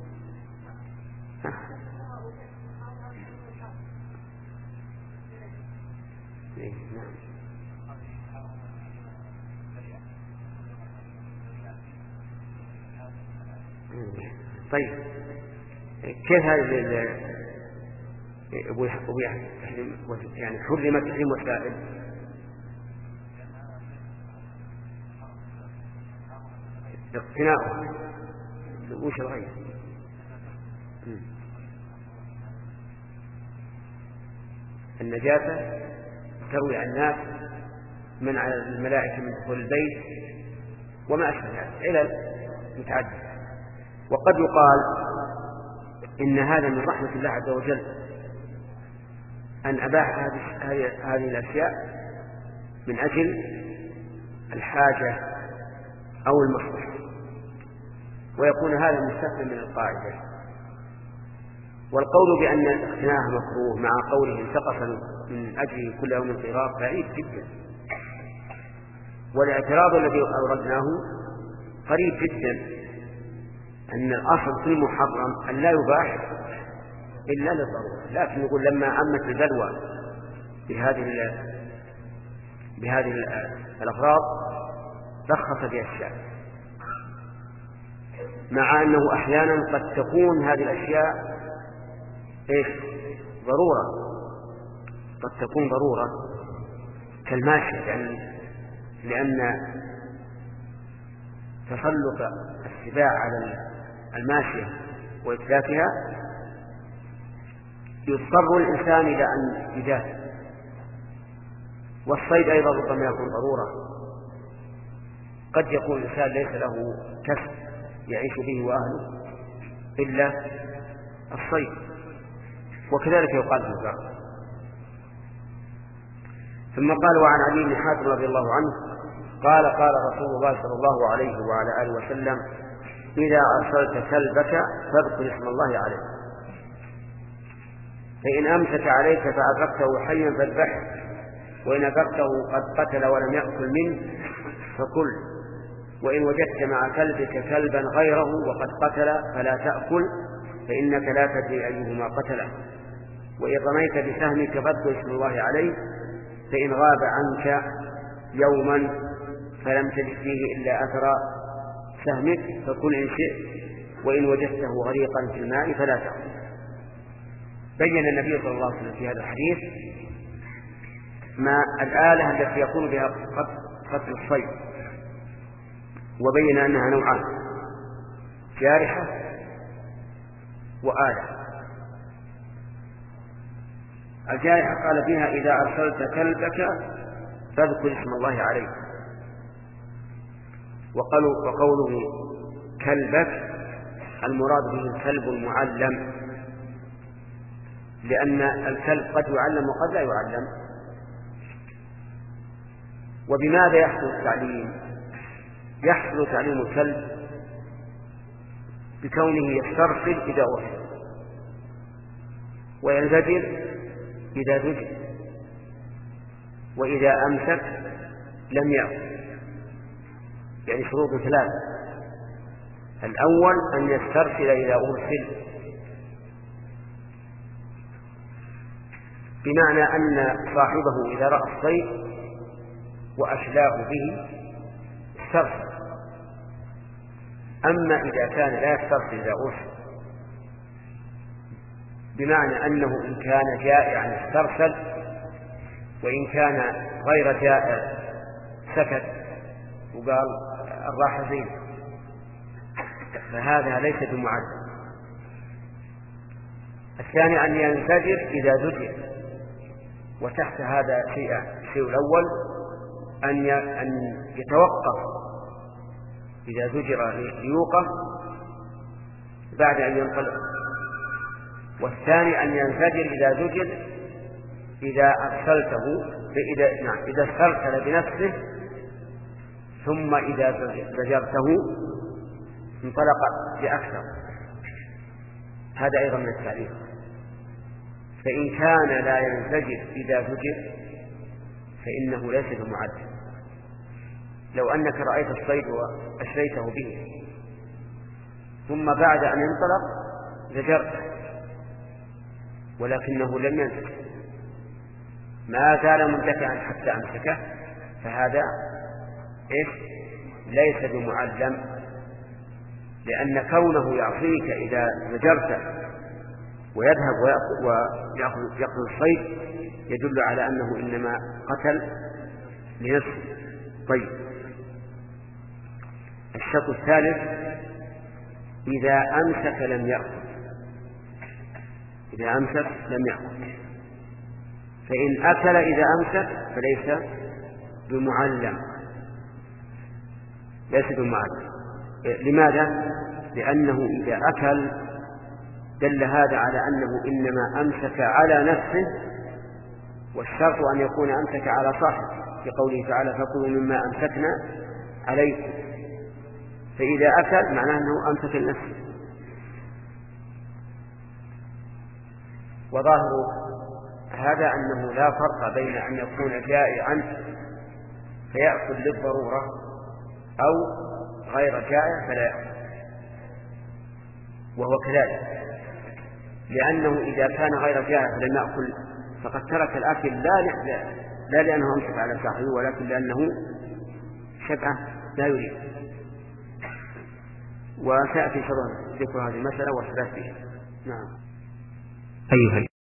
طيب كيف هذه يعني حرمت تحريم وسائل؟ اقتناؤها وش الغير؟ النجاسة تروي عن الناس من على الملائكة من دخول البيت وما أشبه ذلك، علل متعددة. وقد يقال إن هذا من رحمة الله عز وجل أن أباح هذه الأشياء من أجل الحاجة أو المصلحة، ويكون هذا مستثنى من القاعدة. والقول بأن اقتناءها مكروه مع قوله انتقص من أجل كل يوم قراط بعيد جدا، والاعتراض الذي أوردناه قريب جدا، أن الأصل في المحرم أن لا يباح إلا للضرورة. لكن يقول لما عمت البلوى بهذه بهذه الأغراض رخص بأشياء، مع أنه أحيانا قد تكون هذه الأشياء إيش ضرورة، قد تكون ضرورة كالماشية، يعني لأن تسلط السباع على الماشية وإتلافها يضطر الإنسان إلى أن يجاهد. والصيد أيضا ربما يكون ضرورة، قد يكون الإنسان ليس له كسب يعيش به وأهله إلا الصيد، وكذلك يقال في الزرع. ثم قال وعن علي بن حاتم رضي الله عنه قال قال رسول الله صلى الله عليه وعلى آله وسلم إذا أرسلت كلبك فاذكر اسم الله عليه، فإن أمسك عليك فأدركته حيا فاذبحه، وإن أدركته قد قتل ولم يأكل منه فكل، وإن وجدت مع كلبك كلبا غيره وقد قتل فلا تأكل، فإنك لا تدري أيهما قتله، وإن رميت بسهمك فاذكر اسم الله عليه، فإن غاب عنك يوما فلم تجد فيه إلا أثر سهمك فكل إن شئت، وإن وجدته غريقا في الماء فلا تأكل. بين النبي صلى الله عليه وسلم في هذا الحديث ما الآلة التي يكون بها قتل الصيد، وبين أنها نوعان: جارحة وآلة. الجارحة قال فيها إذا أرسلت كلبك فاذكر اسم الله عليه، وقوله كلبك المراد به الكلب المعلم، لأن الكلب قد يعلم وقد لا يعلم. وبماذا يحصل التعليم؟ يحصل تعليم الكلب بكونه يسترسل إذا أرسل وينزجر إذا زجر، وإذا أمسك لم يأكل، يعني شروط ثلاثة: الأول أن يسترسل إذا أرسل، بمعنى أن صاحبه إذا رأى الصيد وأشلاه به استرسل. أما إذا كان لا يسترسل إذا أرسل، بمعنى أنه إن كان جائعا استرسل وإن كان غير جائع سكت وقال الراحة زين، فهذا ليس بمعذب. الثاني أن ينزجر إذا زجر، وتحت هذا شيئان: الشيء الأول أن يتوقف إذا زجر ليوقف بعد أن ينطلق، والثاني أن ينزجر إذا زجر إذا أرسلته إذا, نعم إذا استرسل بنفسه، ثم إذا زجرته انطلق بأكثر. هذا أيضا من التعليم. فإن كان لا ينزجر إذا زجر فإنه ليس بمعذب. لو أنك رأيت الصيد وأشريته به ثم بعد أن ينطلق زجرته ولكنه لم ينزج، ما زال منتفعا حتى أمسكه، فهذا إيش؟ ليس بمعلم، لأن كونه يعصيك إذا زجرته ويذهب ويأخذ الصيد يدل على أنه إنما قتل لنفسه. طيب، الشرط الثالث: إذا أمسك لم يأخذ. إذا أمسك لم يأخذ، فإن أكل إذا أمسك فليس بمعلم، ليس بمعلم. لماذا؟ لأنه إذا أكل دل هذا على أنه إنما أمسك على نفسه، والشرط أن يكون أمسك على صاحبه، في قوله تعالى: فكلوا مما أمسكنا عليكم. فإذا أكل معناه أنه أمسك النفس. وظاهر هذا أنه لا فرق بين أن يكون جائعا فيأكل للضرورة أو غير جائع فلا يأكل، وهو كذلك، لأنه إذا كان غير جائع فلم يأكل فقد ترك الأكل لا, لا لأنه أمسك على صاحبه، ولكن لأنه شبعه لا يريد. وسيأتي شرح ذكر هذه المسألة والثبات فيها. نعم. أيها